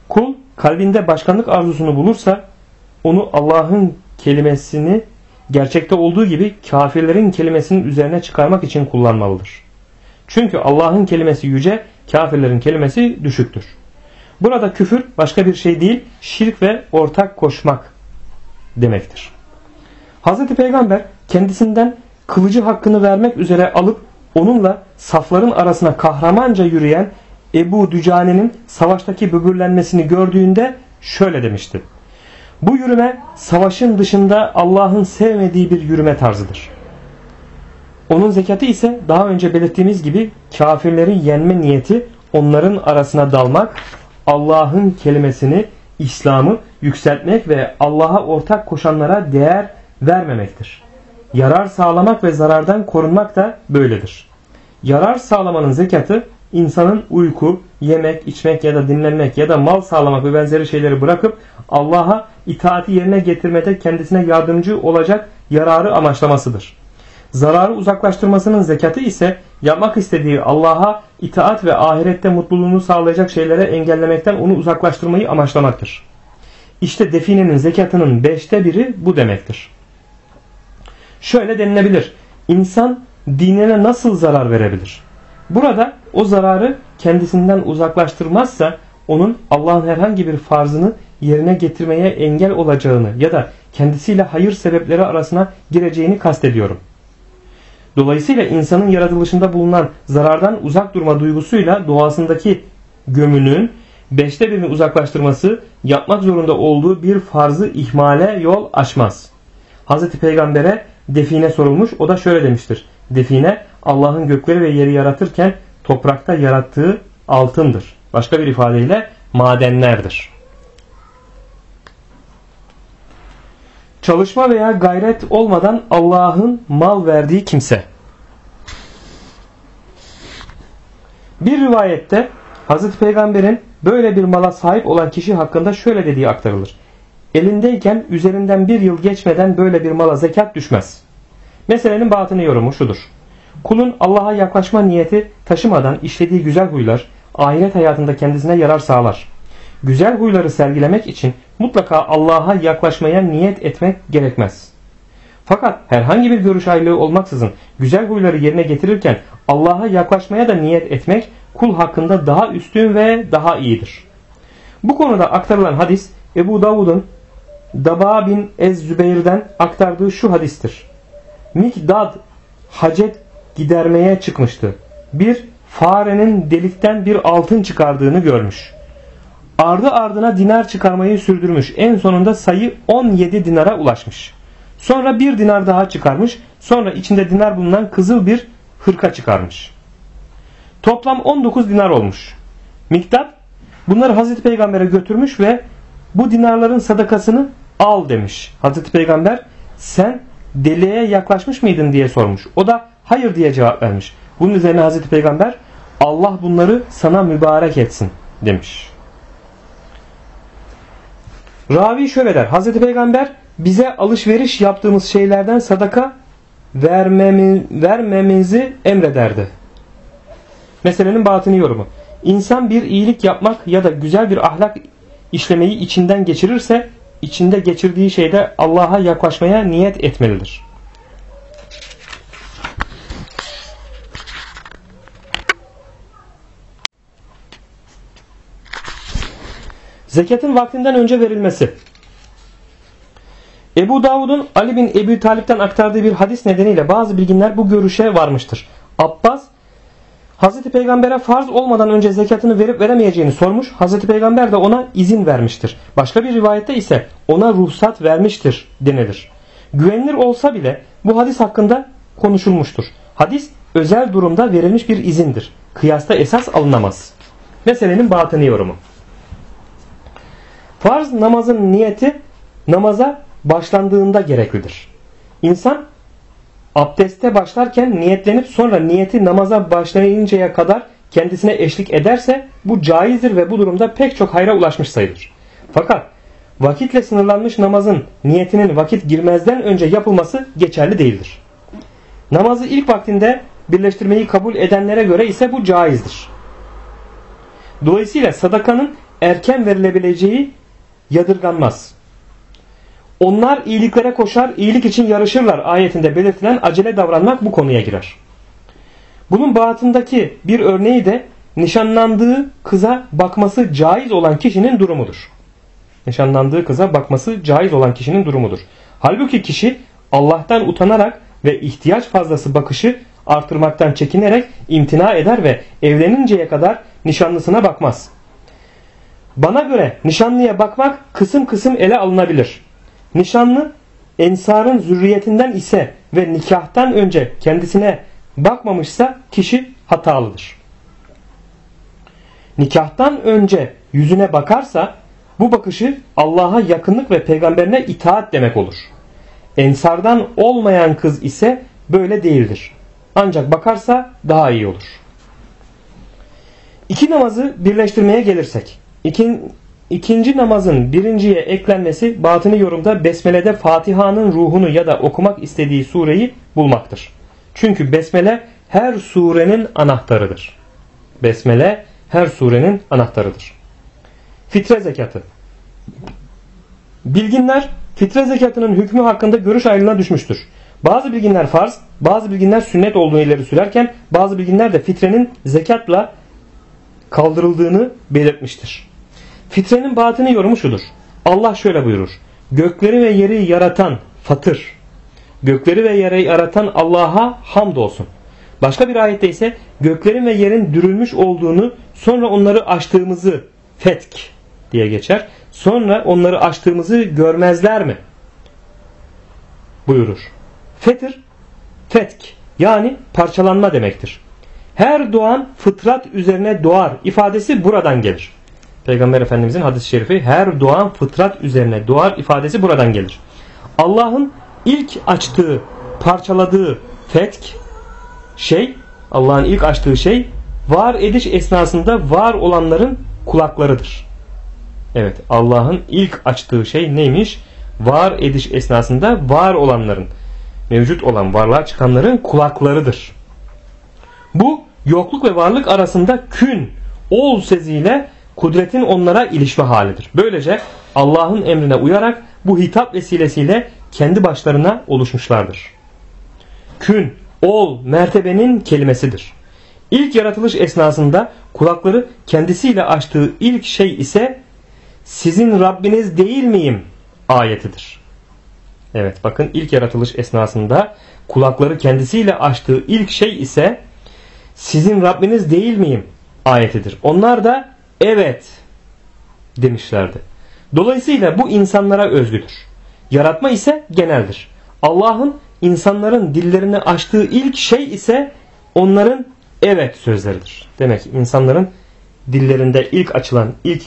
kalbinde başkanlık arzusunu bulursa onu Allah'ın kelimesini gerçekte olduğu gibi kafirlerin kelimesinin üzerine çıkarmak için kullanmalıdır. Çünkü Allah'ın kelimesi yüce, kafirlerin kelimesi düşüktür. Burada küfür başka bir şey değil, şirk ve ortak koşmak demektir. Hz. Peygamber kendisinden kılıcı hakkını vermek üzere alıp onunla safların arasına kahramanca yürüyen Ebu Dücane'nin savaştaki böbürlenmesini gördüğünde şöyle demişti: "Bu yürüme savaşın dışında Allah'ın sevmediği bir yürüme tarzıdır." Onun zekatı ise daha önce belirttiğimiz gibi kafirleri yenme niyeti, onların arasına dalmak, Allah'ın kelimesini, İslam'ı yükseltmek ve Allah'a ortak koşanlara değer vermemektir. Yarar sağlamak ve zarardan korunmak da böyledir. Yarar sağlamanın zekatı, insanın uyku, yemek, içmek ya da dinlenmek ya da mal sağlamak ve benzeri şeyleri bırakıp Allah'a itaati yerine getirmede kendisine yardımcı olacak yararı amaçlamasıdır. Zararı uzaklaştırmasının zekatı ise yapmak istediği Allah'a itaat ve ahirette mutluluğunu sağlayacak şeylere engellemekten onu uzaklaştırmayı amaçlamaktır. İşte definenin zekatının 1/5 bu demektir. Şöyle denilebilir: İnsan dinine nasıl zarar verebilir? Burada o zararı kendisinden uzaklaştırmazsa onun Allah'ın herhangi bir farzını yerine getirmeye engel olacağını ya da kendisiyle hayır sebepleri arasına gireceğini kastediyorum. Dolayısıyla insanın yaratılışında bulunan zarardan uzak durma duygusuyla doğasındaki gömünün 1/5 uzaklaştırması yapmak zorunda olduğu bir farzı ihmale yol açmaz. Hz. Peygamber'e define sorulmuş. O da şöyle demiştir: define Allah'ın gökleri ve yeri yaratırken toprakta yarattığı altındır. Başka bir ifadeyle madenlerdir. Çalışma veya gayret olmadan Allah'ın mal verdiği kimse. Bir rivayette Hz. Peygamber'in böyle bir mala sahip olan kişi hakkında şöyle dediği aktarılır: elindeyken üzerinden bir yıl geçmeden böyle bir mala zekat düşmez. Meselenin batını yorumu şudur: kulun Allah'a yaklaşma niyeti taşımadan işlediği güzel huylar ahiret hayatında kendisine yarar sağlar. Güzel huyları sergilemek için mutlaka Allah'a yaklaşmaya niyet etmek gerekmez. Fakat herhangi bir görüş ayrılığı olmaksızın güzel huyları yerine getirirken Allah'a yaklaşmaya da niyet etmek kul hakkında daha üstün ve daha iyidir. Bu konuda aktarılan hadis Ebu Davud'un Daba bin Ez-Zübeyr'den aktardığı şu hadistir: Mikdad hacet gidermeye çıkmıştı. Bir farenin delikten bir altın çıkardığını görmüş. Ardı ardına dinar çıkarmayı sürdürmüş. En sonunda sayı 17 dinara ulaşmış. Sonra bir dinar daha çıkarmış. Sonra içinde dinar bulunan kızıl bir hırka çıkarmış. Toplam 19 dinar olmuş. Mikdad bunları Hazreti Peygamber'e götürmüş ve bu dinarların sadakasını al demiş. Hazreti Peygamber sen deliğe yaklaşmış mıydın diye sormuş. O da hayır diye cevap vermiş. Bunun üzerine Hazreti Peygamber Allah bunları sana mübarek etsin demiş. Ravi şöyle der: Hazreti Peygamber bize alışveriş yaptığımız şeylerden sadaka vermemizi emrederdi. Meselenin batını yorumu: İnsan bir iyilik yapmak ya da güzel bir ahlak işlemeyi içinden geçirirse içinde geçirdiği şeyde Allah'a yaklaşmaya niyet etmelidir. Zekatın vaktinden önce verilmesi. Ebu Davud'un Ali bin Ebu Talip'ten aktardığı bir hadis nedeniyle bazı bilginler bu görüşe varmıştır. Abbas Hazreti Peygamber'e farz olmadan önce zekatını verip veremeyeceğini sormuş. Hazreti Peygamber de ona izin vermiştir. Başka bir rivayette ise ona ruhsat vermiştir denilir. Güvenilir olsa bile bu hadis hakkında konuşulmuştur. Hadis özel durumda verilmiş bir izindir. Kıyasta esas alınamaz. Meselenin batını yorumu. Farz namazın niyeti namaza başlandığında gereklidir. İnsan abdeste başlarken niyetlenip sonra niyeti namaza başlayıncaya kadar kendisine eşlik ederse bu caizdir ve bu durumda pek çok hayra ulaşmış sayılır. Fakat vakitle sınırlanmış namazın niyetinin vakit girmezden önce yapılması geçerli değildir. Namazı ilk vaktinde birleştirmeyi kabul edenlere göre ise bu caizdir. Dolayısıyla sadakanın erken verilebileceği yadırganmaz. Onlar iyiliklere koşar, iyilik için yarışırlar ayetinde belirtilen acele davranmak bu konuya girer. Bunun batındaki bir örneği de nişanlandığı kıza bakması caiz olan kişinin durumudur. Nişanlandığı kıza bakması caiz olan kişinin durumudur. Halbuki kişi Allah'tan utanarak ve ihtiyaç fazlası bakışı artırmaktan çekinerek imtina eder ve evleninceye kadar nişanlısına bakmaz. Bana göre nişanlıya bakmak kısım kısım ele alınabilir. Nişanlı ensarın zürriyetinden ise ve nikahtan önce kendisine bakmamışsa kişi hatalıdır. Nikahtan önce yüzüne bakarsa bu bakışı Allah'a yakınlık ve peygamberine itaat demek olur. Ensardan olmayan kız ise böyle değildir. Ancak bakarsa daha iyi olur. İki namazı birleştirmeye gelirsek, ikinci namazın birinciye eklenmesi batini yorumda Besmele'de Fatiha'nın ruhunu ya da okumak istediği sureyi bulmaktır. Çünkü Besmele her surenin anahtarıdır. Besmele her surenin anahtarıdır. Fitre zekatı. Bilginler fitre zekatının hükmü hakkında görüş ayrılığına düşmüştür. Bazı bilginler farz, bazı bilginler sünnet olduğunu ileri sürerken bazı bilginler de fitrenin zekatla kaldırıldığını belirtmiştir. Fitrenin batini yorumu şudur. Allah şöyle buyurur. Gökleri ve yeri yaratan Fatır. Gökleri ve yeri yaratan Allah'a hamdolsun. Başka bir ayette ise göklerin ve yerin dürülmüş olduğunu sonra onları açtığımızı Fetk diye geçer. Sonra onları açtığımızı görmezler mi? Buyurur. Fetk yani parçalanma demektir. Her doğan fıtrat üzerine doğar ifadesi buradan gelir. Peygamber Efendimizin hadis-i şerifi her doğan fıtrat üzerine doğar ifadesi buradan gelir. Allah'ın ilk açtığı, parçaladığı fetk şey, Allah'ın ilk açtığı şey var ediş esnasında var olanların kulaklarıdır. Evet, Allah'ın ilk açtığı şey neymiş? Var ediş esnasında var olanların, mevcut olan varlığa çıkanların kulaklarıdır. Bu yokluk ve varlık arasında kün, ol seziyle kudretin onlara ilişme halidir. Böylece Allah'ın emrine uyarak bu hitap vesilesiyle kendi başlarına oluşmuşlardır. Kün, ol mertebenin kelimesidir. İlk yaratılış esnasında kulakları kendisiyle açtığı ilk şey ise sizin Rabbiniz değil miyim ayetidir. Evet, bakın ilk yaratılış esnasında kulakları kendisiyle açtığı ilk şey ise sizin Rabbiniz değil miyim ayetidir. Onlar da evet demişlerdi. Dolayısıyla bu insanlara özgüdür. Yaratma ise geneldir. Allah'ın insanların dillerini açtığı ilk şey ise onların evet sözleridir. Demek ki insanların dillerinde ilk açılan, ilk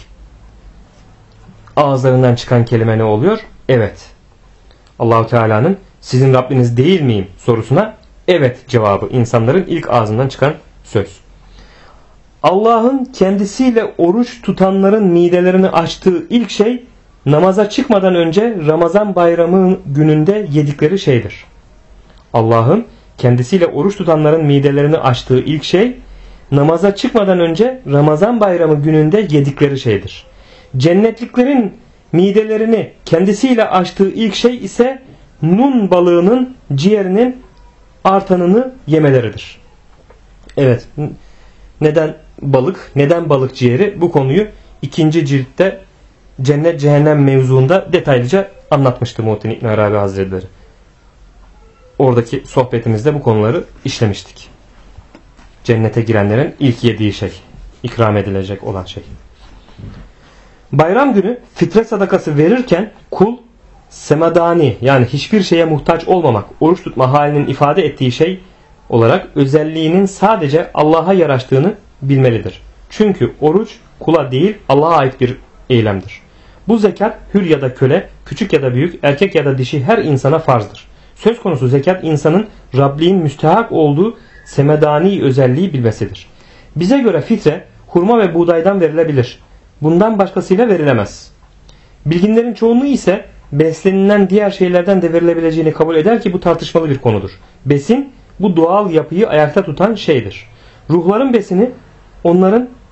ağızlarından çıkan kelime ne oluyor? Evet. Allah-u Teala'nın sizin Rabbiniz değil miyim sorusuna evet cevabı insanların ilk ağzından çıkan söz. Allah'ın kendisiyle oruç tutanların midelerini açtığı ilk şey namaza çıkmadan önce Ramazan bayramı gününde yedikleri şeydir. Allah'ın kendisiyle oruç tutanların midelerini açtığı ilk şey namaza çıkmadan önce Ramazan bayramı gününde yedikleri şeydir. Cennetliklerin midelerini kendisiyle açtığı ilk şey ise nun balığının ciğerinin artanını yemeleridir. Evet, neden balık, neden balık ciğeri? Bu konuyu 2. ciltte cennet cehennem mevzuunda detaylıca anlatmıştı Muhittin İbn Arabi Hazretleri. Oradaki sohbetimizde bu konuları işlemiştik. Cennete girenlerin ilk yediği şey, ikram edilecek olan şey. Bayram günü fitre sadakası verirken kul semadani yani hiçbir şeye muhtaç olmamak, oruç tutma halinin ifade ettiği şey olarak özelliğinin sadece Allah'a yaraştığını bilmelidir. Çünkü oruç kula değil Allah'a ait bir eylemdir. Bu zekat hür ya da köle, küçük ya da büyük, erkek ya da dişi her insana farzdır. Söz konusu zekat insanın Rabliğin müstehak olduğu semedani özelliği bilmesidir. Bize göre fitre hurma ve buğdaydan verilebilir. Bundan başkasıyla verilemez. Bilginlerin çoğunluğu ise beslenilen diğer şeylerden de verilebileceğini kabul eder ki bu tartışmalı bir konudur. Besin bu doğal yapıyı ayakta tutan şeydir. Ruhların besini onların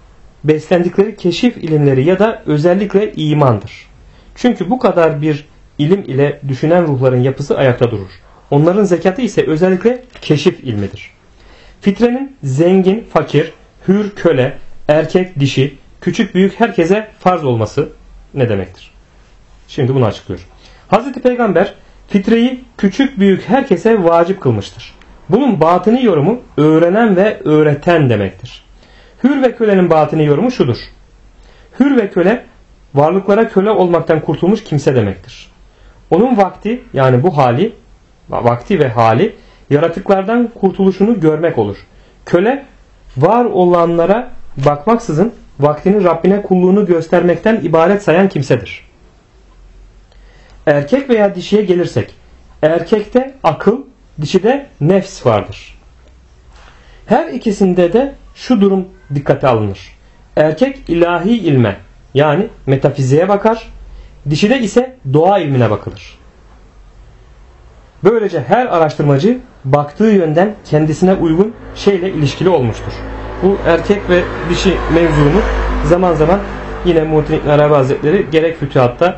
beslendikleri keşif ilimleri ya da özellikle imandır. Çünkü bu kadar bir ilim ile düşünen ruhların yapısı ayakta durur. Onların zekatı ise özellikle keşif ilmidir. Fitrenin zengin, fakir, hür, köle, erkek, dişi, küçük, büyük herkese farz olması ne demektir? Şimdi bunu açıklıyor. Hazreti Peygamber fitreyi küçük, büyük herkese vacip kılmıştır. Bunun batini yorumu öğrenen ve öğreten demektir. Hür ve kölenin batini yorumu şudur. Hür ve köle varlıklara köle olmaktan kurtulmuş kimse demektir. Onun vakti yani bu hali, vakti ve hali yaratıklardan kurtuluşunu görmek olur. Köle var olanlara bakmaksızın vaktini Rabbine kulluğunu göstermekten ibaret sayan kimsedir. Erkek veya dişiye gelirsek, erkekte akıl, dişide nefs vardır. Her ikisinde de şu durum dikkate alınır. Erkek ilahi ilme yani metafiziğe bakar, dişide ise doğa ilmine bakılır. Böylece her araştırmacı baktığı yönden kendisine uygun şeyle ilişkili olmuştur. Bu erkek ve dişi mevzunu zaman zaman yine Muhittin İbn Arabi Hazretleri gerek Fütuhat'ta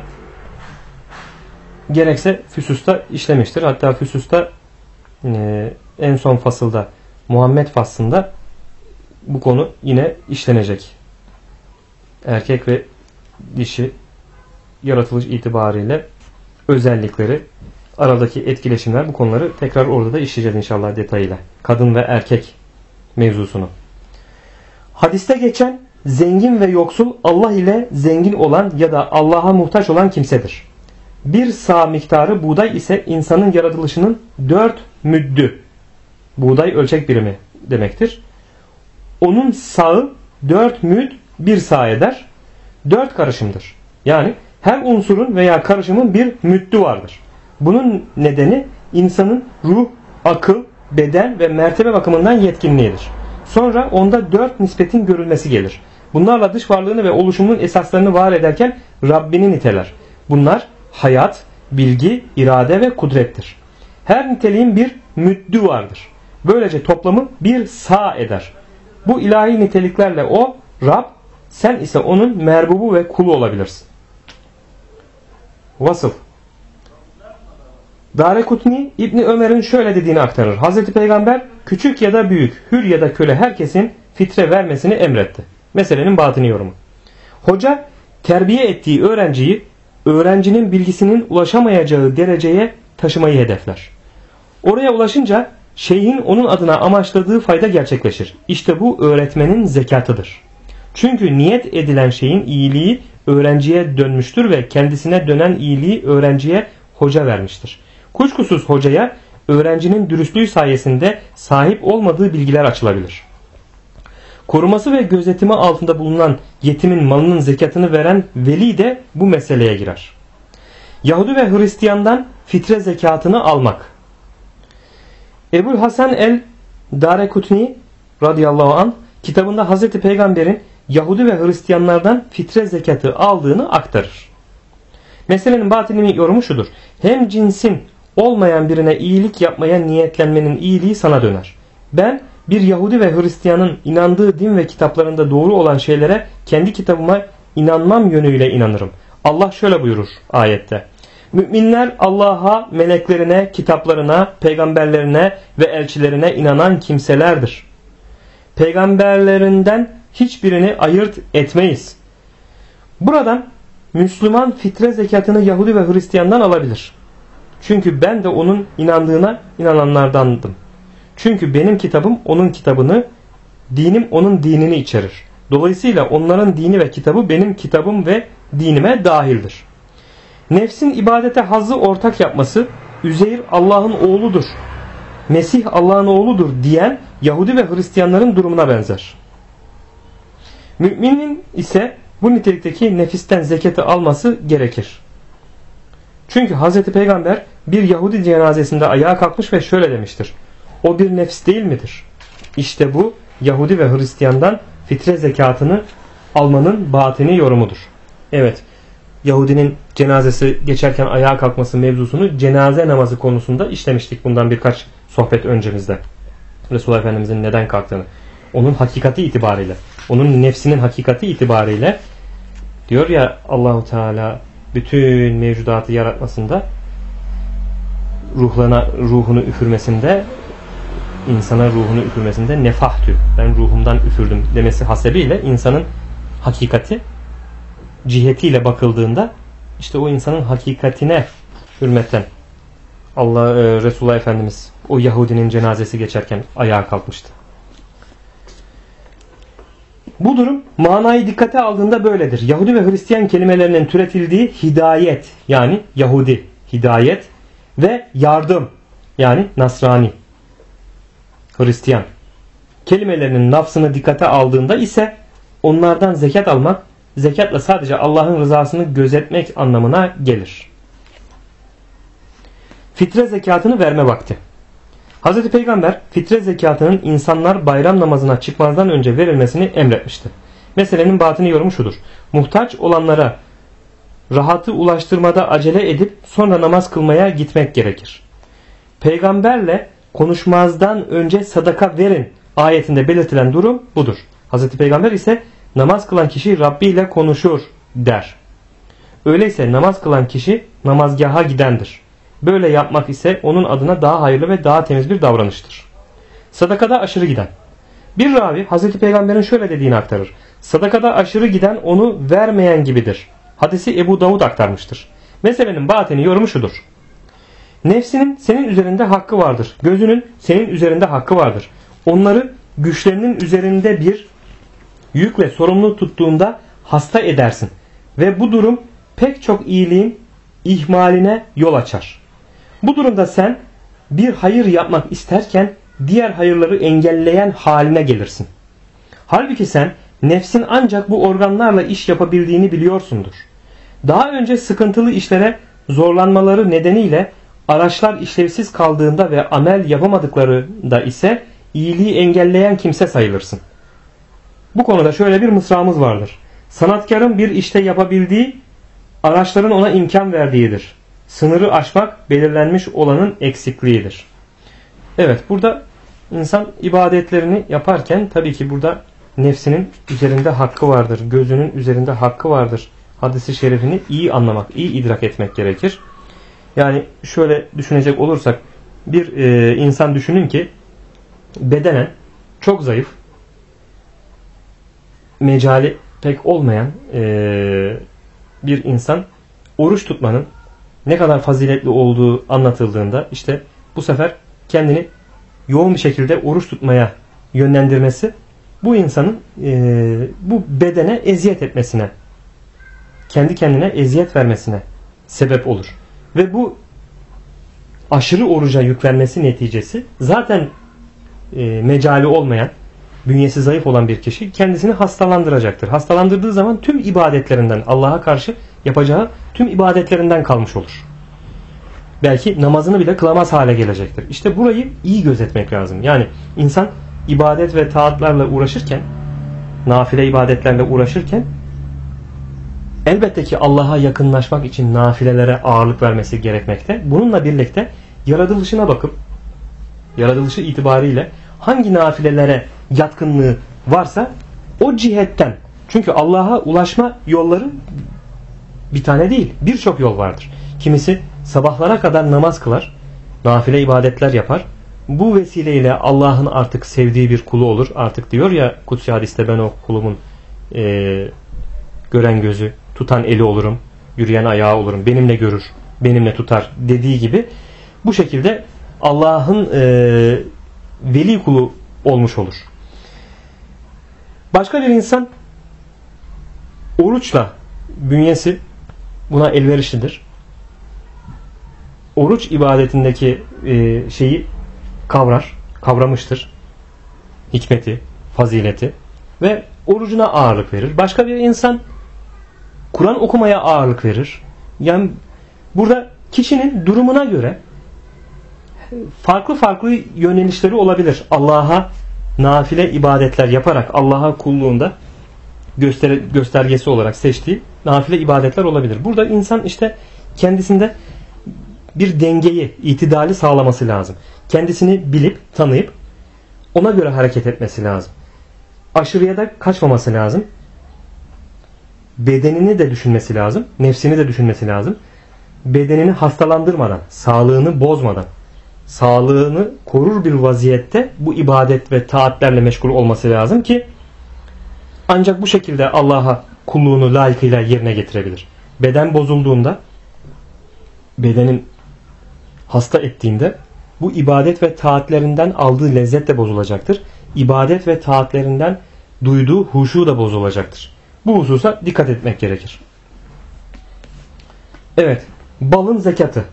gerekse Füsus'ta işlemiştir. Hatta Füsus'ta en son fasılda Muhammed faslında bu konu yine işlenecek. Erkek ve dişi yaratılış itibariyle özellikleri, aradaki etkileşimler, bu konuları tekrar orada da işleyeceğiz inşallah detayıyla. Kadın ve erkek mevzusunu. Hadiste geçen zengin ve yoksul Allah ile zengin olan ya da Allah'a muhtaç olan kimsedir. Bir sağ miktarı buğday ise insanın yaratılışının 4 müddü. Buğday ölçek birimi demektir. Onun sağı 4 müd 1 sağ eder. 4 karışımdır. Yani her unsurun veya karışımın bir müddü vardır. Bunun nedeni insanın ruh, akıl, beden ve mertebe bakımından yetkinliğidir. Sonra onda 4 nispetin görülmesi gelir. Bunlarla dış varlığını ve oluşumunun esaslarını var ederken Rabbini niteler. Bunlar hayat, bilgi, irade ve kudrettir. Her niteliğin bir müddü vardır. Böylece toplamı bir sağ eder. Bu ilahi niteliklerle o Rab, sen ise onun merbubu ve kulu olabilirsin. Vasıl. Darekutni İbni Ömer'in şöyle dediğini aktarır. Hazreti Peygamber küçük ya da büyük, hür ya da köle herkesin fitre vermesini emretti. Meselenin batini yorumu. Hoca terbiye ettiği öğrenciyi öğrencinin bilgisinin ulaşamayacağı dereceye taşımayı hedefler. Oraya ulaşınca şeyhin onun adına amaçladığı fayda gerçekleşir. İşte bu öğretmenin zekatıdır. Çünkü niyet edilen şeyin iyiliği öğrenciye dönmüştür ve kendisine dönen iyiliği öğrenciye hoca vermiştir. Kuşkusuz hocaya öğrencinin dürüstlüğü sayesinde sahip olmadığı bilgiler açılabilir. Koruması ve gözetimi altında bulunan yetimin malının zekatını veren veli de bu meseleye girer. Yahudi ve Hristiyandan fitre zekatını almak. Ebu'l Hasan el-Darekutni radıyallahu anh kitabında Hazreti Peygamber'in Yahudi ve Hristiyanlardan fitre zekatı aldığını aktarır. Meselenin batini yorumu şudur. Hem cinsin olmayan birine iyilik yapmaya niyetlenmenin iyiliği sana döner. Ben bir Yahudi ve Hristiyanın inandığı din ve kitaplarında doğru olan şeylere kendi kitabıma inanmam yönüyle inanırım. Allah şöyle buyurur ayette. Müminler Allah'a, meleklerine, kitaplarına, peygamberlerine ve elçilerine inanan kimselerdir. Peygamberlerinden hiçbirini ayırt etmeyiz. Buradan Müslüman fitre zekatını Yahudi ve Hristiyandan alabilir. Çünkü ben de onun inandığına inananlardandım. Çünkü benim kitabım onun kitabını, dinim onun dinini içerir. Dolayısıyla onların dini ve kitabı benim kitabım ve dinime dahildir. Nefsin ibadete hazzı ortak yapması, Üzeyr Allah'ın oğludur, Mesih Allah'ın oğludur diyen Yahudi ve Hristiyanların durumuna benzer. Müminin ise bu nitelikteki nefisten zekatı alması gerekir. Çünkü Hz. Peygamber bir Yahudi cenazesinde ayağa kalkmış ve şöyle demiştir. O bir nefs değil midir? İşte bu Yahudi ve Hristiyandan fitre zekatını almanın batini yorumudur. Evet, Yahudinin cenazesi geçerken ayağa kalkması mevzusunu cenaze namazı konusunda işlemiştik bundan birkaç sohbet öncemizde. Resulullah Efendimizin neden kalktığını. Onun hakikati itibariyle. Onun nefsinin hakikati itibariyle diyor ya Allahu Teala bütün mevcudatı yaratmasında ruhunu üfürmesinde, insana ruhunu üfürmesinde nefahtü, ben ruhumdan üfürdüm demesi hasebiyle insanın hakikati cihetiyle bakıldığında işte o insanın hakikatine hürmetten Resulullah Efendimiz o Yahudinin cenazesi geçerken ayağa kalkmıştı. Bu durum manayı dikkate aldığında böyledir. Yahudi ve Hristiyan kelimelerinin türetildiği hidayet yani Yahudi, hidayet ve yardım yani Nasrani, Hristiyan kelimelerinin lafzını dikkate aldığında ise onlardan zekat almak, zekatla sadece Allah'ın rızasını gözetmek anlamına gelir. Fitre zekatını verme vakti. Hz. Peygamber fitre zekatının insanlar bayram namazına çıkmazdan önce verilmesini emretmişti. Meselenin batini yorumu şudur. Muhtaç olanlara rahatı ulaştırmada acele edip sonra namaz kılmaya gitmek gerekir. Peygamberle konuşmazdan önce sadaka verin ayetinde belirtilen durum budur. Hz. Peygamber ise namaz kılan kişi Rabbi ile konuşur der. Öyleyse namaz kılan kişi namazgaha gidendir. Böyle yapmak ise onun adına daha hayırlı ve daha temiz bir davranıştır. Sadakada aşırı giden. Bir ravi Hz. Peygamber'in şöyle dediğini aktarır. Sadakada aşırı giden onu vermeyen gibidir. Hadisi Ebu Davud aktarmıştır. Meselenin batini yorumu şudur. Nefsinin senin üzerinde hakkı vardır. Gözünün senin üzerinde hakkı vardır. Onları güçlerinin üzerinde bir yükle sorumlu tuttuğunda hasta edersin. Ve bu durum pek çok iyiliğin ihmaline yol açar. Bu durumda sen bir hayır yapmak isterken diğer hayırları engelleyen haline gelirsin. Halbuki sen nefsin ancak bu organlarla iş yapabildiğini biliyorsundur. Daha önce sıkıntılı işlere zorlanmaları nedeniyle araçlar işlevsiz kaldığında ve amel yapamadıklarında ise iyiliği engelleyen kimse sayılırsın. Bu konuda şöyle bir mısramız vardır. Sanatkarın bir işte yapabildiği araçların ona imkan verdiğidir. Sınırı aşmak belirlenmiş olanın eksikliğidir. Evet, burada insan ibadetlerini yaparken tabii ki burada nefsinin üzerinde hakkı vardır. Gözünün üzerinde hakkı vardır. Hadis-i şerifini iyi anlamak, iyi idrak etmek gerekir. Yani şöyle düşünecek olursak bir insan düşünün ki bedenen çok zayıf, mecali pek olmayan bir insan oruç tutmanın ne kadar faziletli olduğu anlatıldığında işte bu sefer kendini yoğun bir şekilde oruç tutmaya yönlendirmesi bu insanın bu bedene eziyet etmesine, kendi kendine eziyet vermesine sebep olur. Ve bu aşırı oruca yüklenmesi neticesi zaten mecali olmayan, bünyesi zayıf olan bir kişi kendisini hastalandıracaktır. Hastalandırdığı zaman tüm ibadetlerinden, Allah'a karşı yapacağı tüm ibadetlerinden kalmış olur. Belki namazını bile kılamaz hale gelecektir. İşte burayı iyi gözetmek lazım. Yani insan ibadet ve taatlarla uğraşırken, nafile ibadetlerle uğraşırken elbette ki Allah'a yakınlaşmak için nafilelere ağırlık vermesi gerekmekte. Bununla birlikte yaratılışına bakıp, yaratılışı itibariyle hangi nafilelere yatkınlığı varsa o cihetten, çünkü Allah'a ulaşma yolları bir tane değil, birçok yol vardır. Kimisi sabahlara kadar namaz kılar, nafile ibadetler yapar. Bu vesileyle Allah'ın artık sevdiği bir kulu olur. Artık diyor ya kutsi hadiste, ben o kulumun gören gözü, tutan eli olurum, yürüyen ayağı olurum, benimle görür, benimle tutar dediği gibi bu şekilde Allah'ın veli kulu olmuş olur. Başka bir insan oruçla, bünyesi buna elverişlidir, oruç ibadetindeki şeyi kavramıştır, hikmeti, fazileti ve orucuna ağırlık verir. Başka bir insan Kur'an okumaya ağırlık verir. Yani burada kişinin durumuna göre farklı farklı yönelişleri olabilir. Allah'a nafile ibadetler yaparak Allah'a kulluğunda göstergesi olarak seçtiği nafile ibadetler olabilir. Burada insan işte kendisinde bir dengeyi, itidali sağlaması lazım. Kendisini bilip, tanıyıp ona göre hareket etmesi lazım. aşırıya da kaçmaması lazım. Bedenini de düşünmesi lazım. Nefsini de düşünmesi lazım. Bedenini hastalandırmadan, sağlığını bozmadan, sağlığını korur bir vaziyette bu ibadet ve taatlerle meşgul olması lazım ki ancak bu şekilde Allah'a kulluğunu layıkıyla yerine getirebilir. Beden bozulduğunda, bedenin hasta ettiğinde bu ibadet ve taatlerinden aldığı lezzet de bozulacaktır. İbadet ve taatlerinden duyduğu huşu da bozulacaktır. Bu hususa dikkat etmek gerekir. Evet, balın zekatı.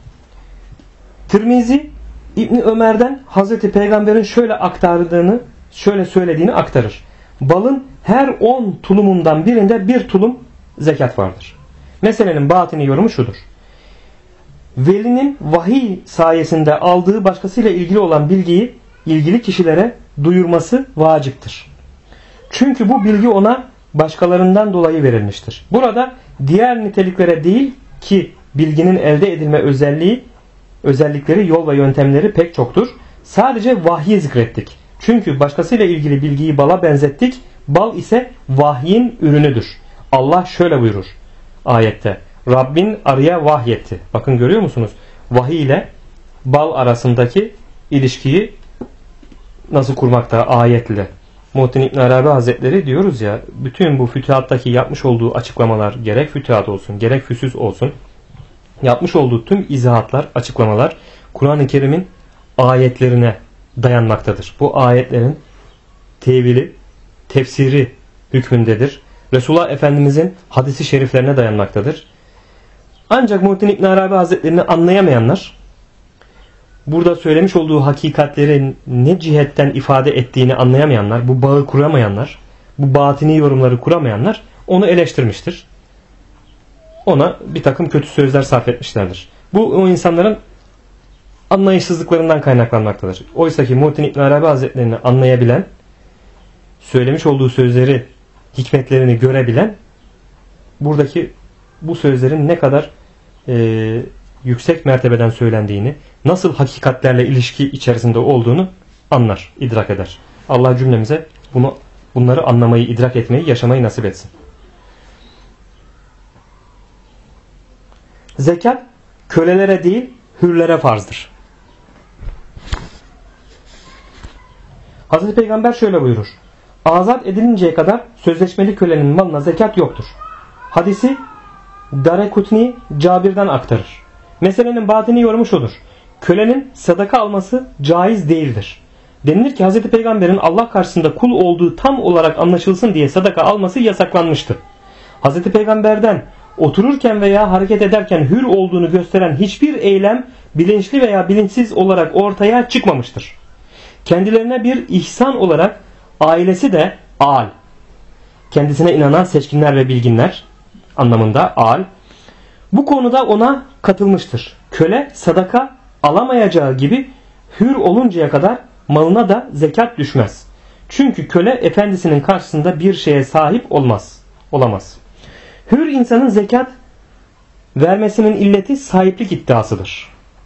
Tirmizi İbni Ömer'den Hazreti Peygamber'in şöyle söylediğini aktarır. Balın her 10 tulumundan birinde bir tulum zekat vardır. Meselenin batini yorumu şudur. Velinin vahiy sayesinde aldığı başkasıyla ilgili olan bilgiyi ilgili kişilere duyurması vaciptir. Çünkü bu bilgi ona başkalarından dolayı verilmiştir. Burada diğer niteliklere değil ki bilginin elde edilme özellikleri, yol ve yöntemleri pek çoktur. Sadece vahyi zikrettik. Çünkü başkasıyla ilgili bilgiyi bala benzettik. Bal ise vahyin ürünüdür. Allah şöyle buyurur ayette. Rabbin arıya vahyetti. Bakın görüyor musunuz? Vahiy ile bal arasındaki ilişkiyi nasıl kurmakta ayetle. Muhittin İbn Arabi Hazretleri diyoruz ya, bütün bu fütühattaki yapmış olduğu açıklamalar, gerek fütühat olsun gerek füsüz olsun, yapmış olduğu tüm izahatlar, açıklamalar Kur'an-ı Kerim'in ayetlerine dayanmaktadır. Bu ayetlerin tevili, tefsiri hükmündedir. Resulullah Efendimizin hadisi şeriflerine dayanmaktadır. Ancak Muhittin İbn Arabi Hazretlerini anlayamayanlar, burada söylemiş olduğu hakikatlerin ne cihetten ifade ettiğini anlayamayanlar, bu bağı kuramayanlar, bu batini yorumları kuramayanlar onu eleştirmiştir. Ona bir takım kötü sözler sarf etmişlerdir. Bu o insanların anlayışsızlıklarından kaynaklanmaktadır. Oysa ki Muhittin İbn Arabi Hazretlerini anlayabilen, söylemiş olduğu sözleri, hikmetlerini görebilen, buradaki bu sözlerin ne kadar yüksek mertebeden söylendiğini, nasıl hakikatlerle ilişki içerisinde olduğunu anlar, idrak eder. Allah cümlemize bunları anlamayı, idrak etmeyi, yaşamayı nasip etsin. Zekat kölelere değil, hürlere farzdır. Hazreti Peygamber şöyle buyurur. Azat edilinceye kadar sözleşmeli kölenin malına zekat yoktur. Hadisi Darekutni Cabir'den aktarır. Meselenin batini yorumu şudur. Kölenin sadaka alması caiz değildir. Denilir ki Hazreti Peygamber'in Allah karşısında kul olduğu tam olarak anlaşılsın diye sadaka alması yasaklanmıştı. Hazreti Peygamber'den otururken veya hareket ederken hür olduğunu gösteren hiçbir eylem bilinçli veya bilinçsiz olarak ortaya çıkmamıştır. Kendilerine bir ihsan olarak ailesi de al, kendisine inanan seçkinler ve bilginler anlamında al, bu konuda ona katılmıştır. Köle sadaka alamayacağı gibi hür oluncaya kadar malına da zekat düşmez. Çünkü köle efendisinin karşısında bir şeye sahip olamaz. Hür insanın zekat vermesinin illeti sahiplik iddiasıdır.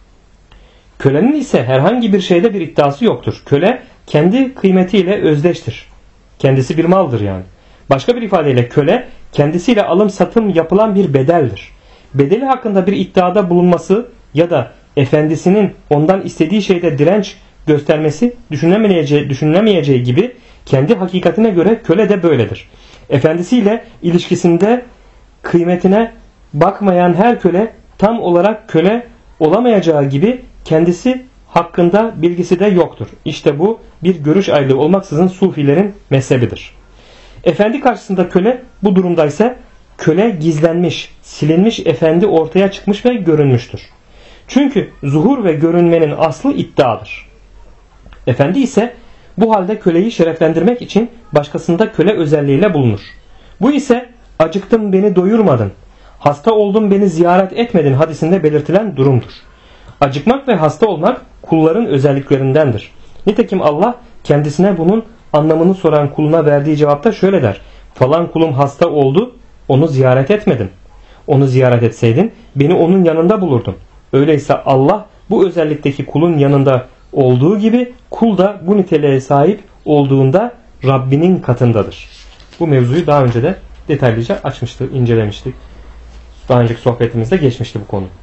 Kölenin ise herhangi bir şeyde bir iddiası yoktur. Köle kendi kıymetiyle özdeştir. Kendisi bir maldır yani. Başka bir ifadeyle köle kendisiyle alım satım yapılan bir bedeldir. Bedeli hakkında bir iddiada bulunması ya da efendisinin ondan istediği şeyde direnç göstermesi düşünülemeyeceği gibi kendi hakikatine göre köle de böyledir. Efendisiyle ilişkisinde kıymetine bakmayan her köle tam olarak köle olamayacağı gibi kendisi hakkında bilgisi de yoktur. İşte bu bir görüş ayrılığı olmaksızın Sufilerin mezhebidir. Efendi karşısında köle bu durumdaysa köle gizlenmiş, silinmiş, efendi ortaya çıkmış ve görünmüştür. Çünkü zuhur ve görünmenin aslı iddiadır. Efendi ise bu halde köleyi şereflendirmek için başkasında köle özelliğiyle bulunur. Bu ise acıktım beni doyurmadın, hasta oldum beni ziyaret etmedin hadisinde belirtilen durumdur. Acıkmak ve hasta olmak kulların özelliklerindendir. Nitekim Allah kendisine bunun anlamını soran kuluna verdiği cevapta şöyle der. Falan kulum hasta oldu, onu ziyaret etmedim. Onu ziyaret etseydin beni onun yanında bulurdun. Öyleyse Allah bu özellikteki kulun yanında olduğu gibi kul da bu niteliğe sahip olduğunda Rabbinin katındadır. Bu mevzuyu daha önce de detaylıca açmıştık, incelemiştik. Daha önceki sohbetimizde geçmişti bu konu.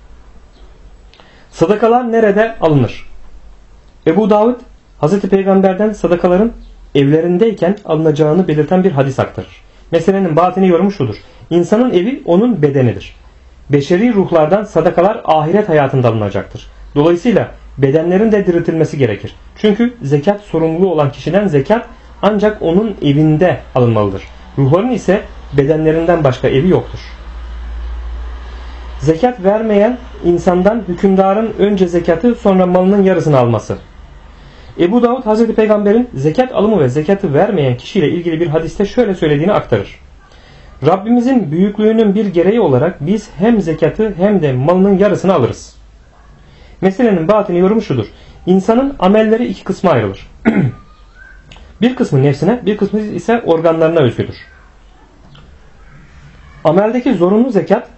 Sadakalar nerede alınır? Ebu Davud, Hazreti Peygamber'den sadakaların evlerindeyken alınacağını belirten bir hadis aktarır. Meselenin batini yorumu şudur: İnsanın evi onun bedenidir. Beşeri ruhlardan sadakalar ahiret hayatında alınacaktır. Dolayısıyla bedenlerin de diriltilmesi gerekir. Çünkü zekat sorumluluğu olan kişiden zekat ancak onun evinde alınmalıdır. Ruhların ise bedenlerinden başka evi yoktur. Zekat vermeyen insandan hükümdarın önce zekatı sonra malının yarısını alması. Ebu Davud Hazreti Peygamber'in zekat alımı ve zekatı vermeyen kişiyle ilgili bir hadiste şöyle söylediğini aktarır. Rabbimizin büyüklüğünün bir gereği olarak biz hem zekatı hem de malının yarısını alırız. Meselenin batini yorumu şudur: İnsanın amelleri iki kısma ayrılır. Bir kısmı nefsine, bir kısmı ise organlarına özgüdür. Ameldeki zorunlu zekat,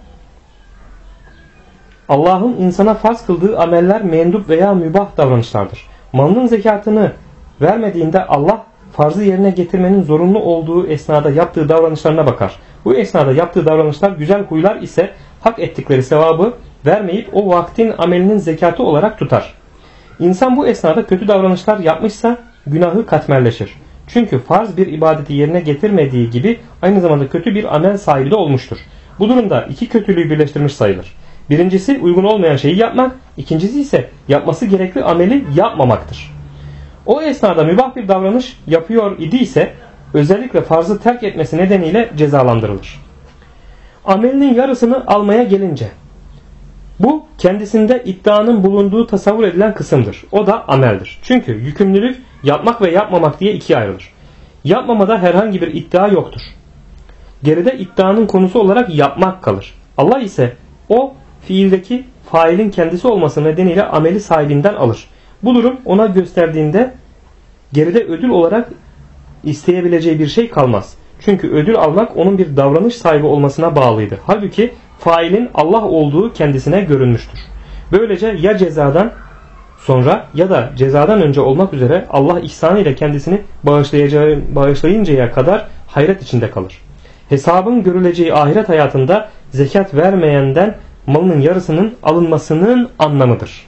Allah'ın insana farz kıldığı ameller mendup veya mübah davranışlardır. Malının zekatını vermediğinde Allah farzı yerine getirmenin zorunlu olduğu esnada yaptığı davranışlarına bakar. Bu esnada yaptığı davranışlar güzel huylar ise hak ettikleri sevabı vermeyip o vaktin amelinin zekatı olarak tutar. İnsan bu esnada kötü davranışlar yapmışsa günahı katmerleşir. Çünkü farz bir ibadeti yerine getirmediği gibi aynı zamanda kötü bir amel sahibi de olmuştur. Bu durumda iki kötülüğü birleştirmiş sayılır. Birincisi uygun olmayan şeyi yapmak, ikincisi ise yapması gerekli ameli yapmamaktır. O esnada mübah bir davranış yapıyor idiyse özellikle farzı terk etmesi nedeniyle cezalandırılır. Amelinin yarısını almaya gelince, bu kendisinde iddianın bulunduğu tasavvur edilen kısımdır. O da ameldir. Çünkü yükümlülük yapmak ve yapmamak diye ikiye ayrılır. Yapmamada herhangi bir iddia yoktur. Geride iddianın konusu olarak yapmak kalır. Allah ise o fiildeki failin kendisi olması nedeniyle ameli sahibinden alır. Bu durum ona gösterdiğinde geride ödül olarak isteyebileceği bir şey kalmaz. Çünkü ödül almak onun bir davranış sahibi olmasına bağlıydı. Halbuki failin Allah olduğu kendisine görünmüştür. Böylece ya cezadan sonra ya da cezadan önce olmak üzere Allah ihsanıyla kendisini bağışlayıncaya kadar hayret içinde kalır. Hesabın görüleceği ahiret hayatında zekat vermeyenden malının yarısının alınmasının anlamıdır.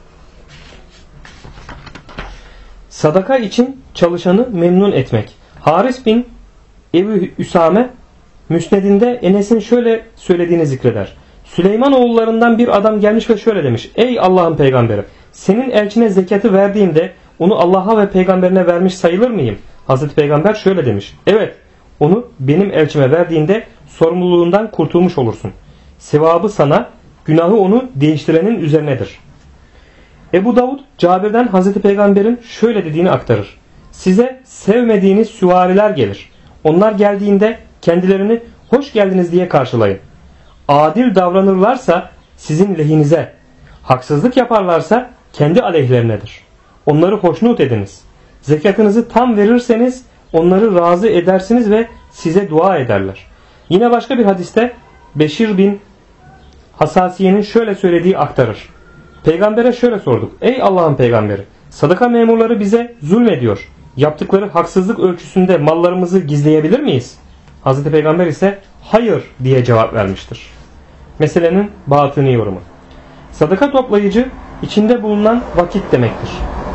Sadaka için çalışanı memnun etmek. Haris bin Ebu Üsame Müsned'inde Enes'in şöyle söylediğini zikreder. Süleyman oğullarından bir adam gelmiş ve şöyle demiş: Ey Allah'ın peygamberi, senin elçine zekatı verdiğimde onu Allah'a ve peygamberine vermiş sayılır mıyım? Hazreti Peygamber şöyle demiş: Evet, onu benim elçime verdiğinde sorumluluğundan kurtulmuş olursun. Sevabı sana, günahı onu değiştirenin üzerinedir. Ebu Davud Cabir'den Hazreti Peygamber'in şöyle dediğini aktarır. Size sevmediğiniz süvariler gelir. Onlar geldiğinde kendilerini hoş geldiniz diye karşılayın. Adil davranırlarsa sizin lehinize, haksızlık yaparlarsa kendi aleyhlerinedir. Onları hoşnut ediniz. Zekatınızı tam verirseniz onları razı edersiniz ve size dua ederler. Yine başka bir hadiste Beşir bin Hasasiye'nin şöyle söylediği aktarır. Peygambere şöyle sorduk: Ey Allah'ın peygamberi, sadaka memurları bize zulmediyor. Yaptıkları haksızlık ölçüsünde mallarımızı gizleyebilir miyiz? Hazreti Peygamber ise hayır diye cevap vermiştir. Meselenin batını yorumu. Sadaka toplayıcı içinde bulunan vakit demektir.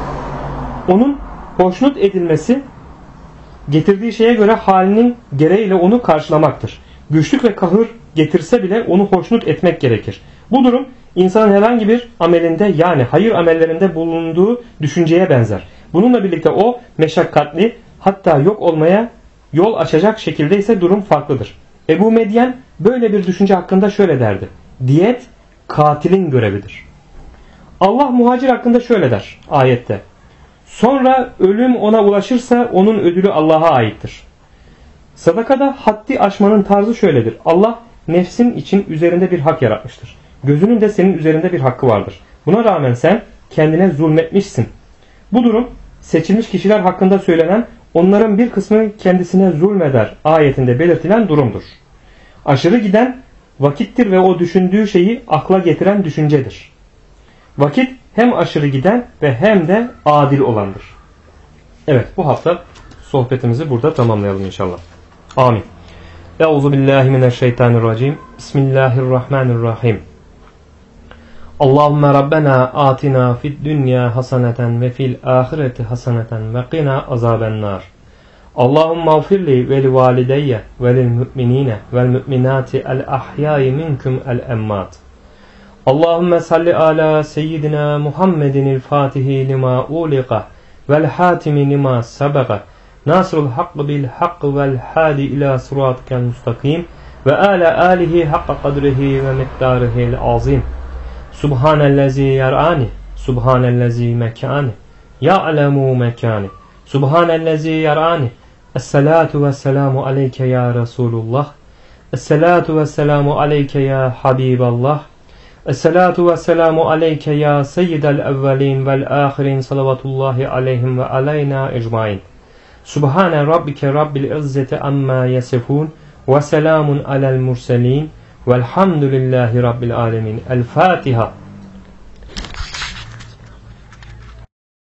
Onun hoşnut edilmesi getirdiği şeye göre halinin gereğiyle onu karşılamaktır. Güçlük ve kahır getirse bile onu hoşnut etmek gerekir. Bu durum insanın herhangi bir amelinde, yani hayır amellerinde bulunduğu düşünceye benzer. Bununla birlikte o meşakkatli, hatta yok olmaya yol açacak şekilde ise durum farklıdır. Ebu Medyen böyle bir düşünce hakkında şöyle derdi: Diyet katilin görevidir. Allah muhacir hakkında şöyle der ayette: Sonra ölüm ona ulaşırsa onun ödülü Allah'a aittir. Sadakada haddi aşmanın tarzı şöyledir: Allah nefsin için üzerinde bir hak yaratmıştır. Gözünün de senin üzerinde bir hakkı vardır. Buna rağmen sen kendine zulmetmişsin. Bu durum seçilmiş kişiler hakkında söylenen onların bir kısmı kendisine zulmeder ayetinde belirtilen durumdur. Aşırı giden vakittir ve o düşündüğü şeyi akla getiren düşüncedir. Vakit hem aşırı giden ve hem de adil olandır. Evet, bu hafta sohbetimizi burada tamamlayalım inşallah. Amin. Euzubillahimineşşeytanirracim. Bismillahirrahmanirrahim. Allahümme Rabbena atina fid dünya haseneten ve fil ahireti haseneten ve qina azabennar. Allahümme ağfirli ve li valideyye ve lil müminine vel müminati el ahyai minkum el emmat. Allahümme salli ala seyyidina Muhammedinil fatihi lima uliqa vel hatimi lima sabaqa. Nasrul hakkı bil hakkı vel hadi ila suratikel mustakim ve ala alihi hakka kadrihi ve miktarihil azim. Subhanellezi yar'ani, subhanellezi mekani, ya'lemu mekani, subhanellezi yar'ani. Esselatu vesselamu aleyke ya Resulullah, esselatu vesselamu aleyke ya Habiballah, esselatu vesselamu aleyke ya seyyidel evvelin vel ahirin salavatullahi aleyhim ve aleyna ecmain. Subhane rabbike rabbil izzeti amma yasifun ve selamun alel murselin velhamdülillahi rabbil alemin. El Fatiha.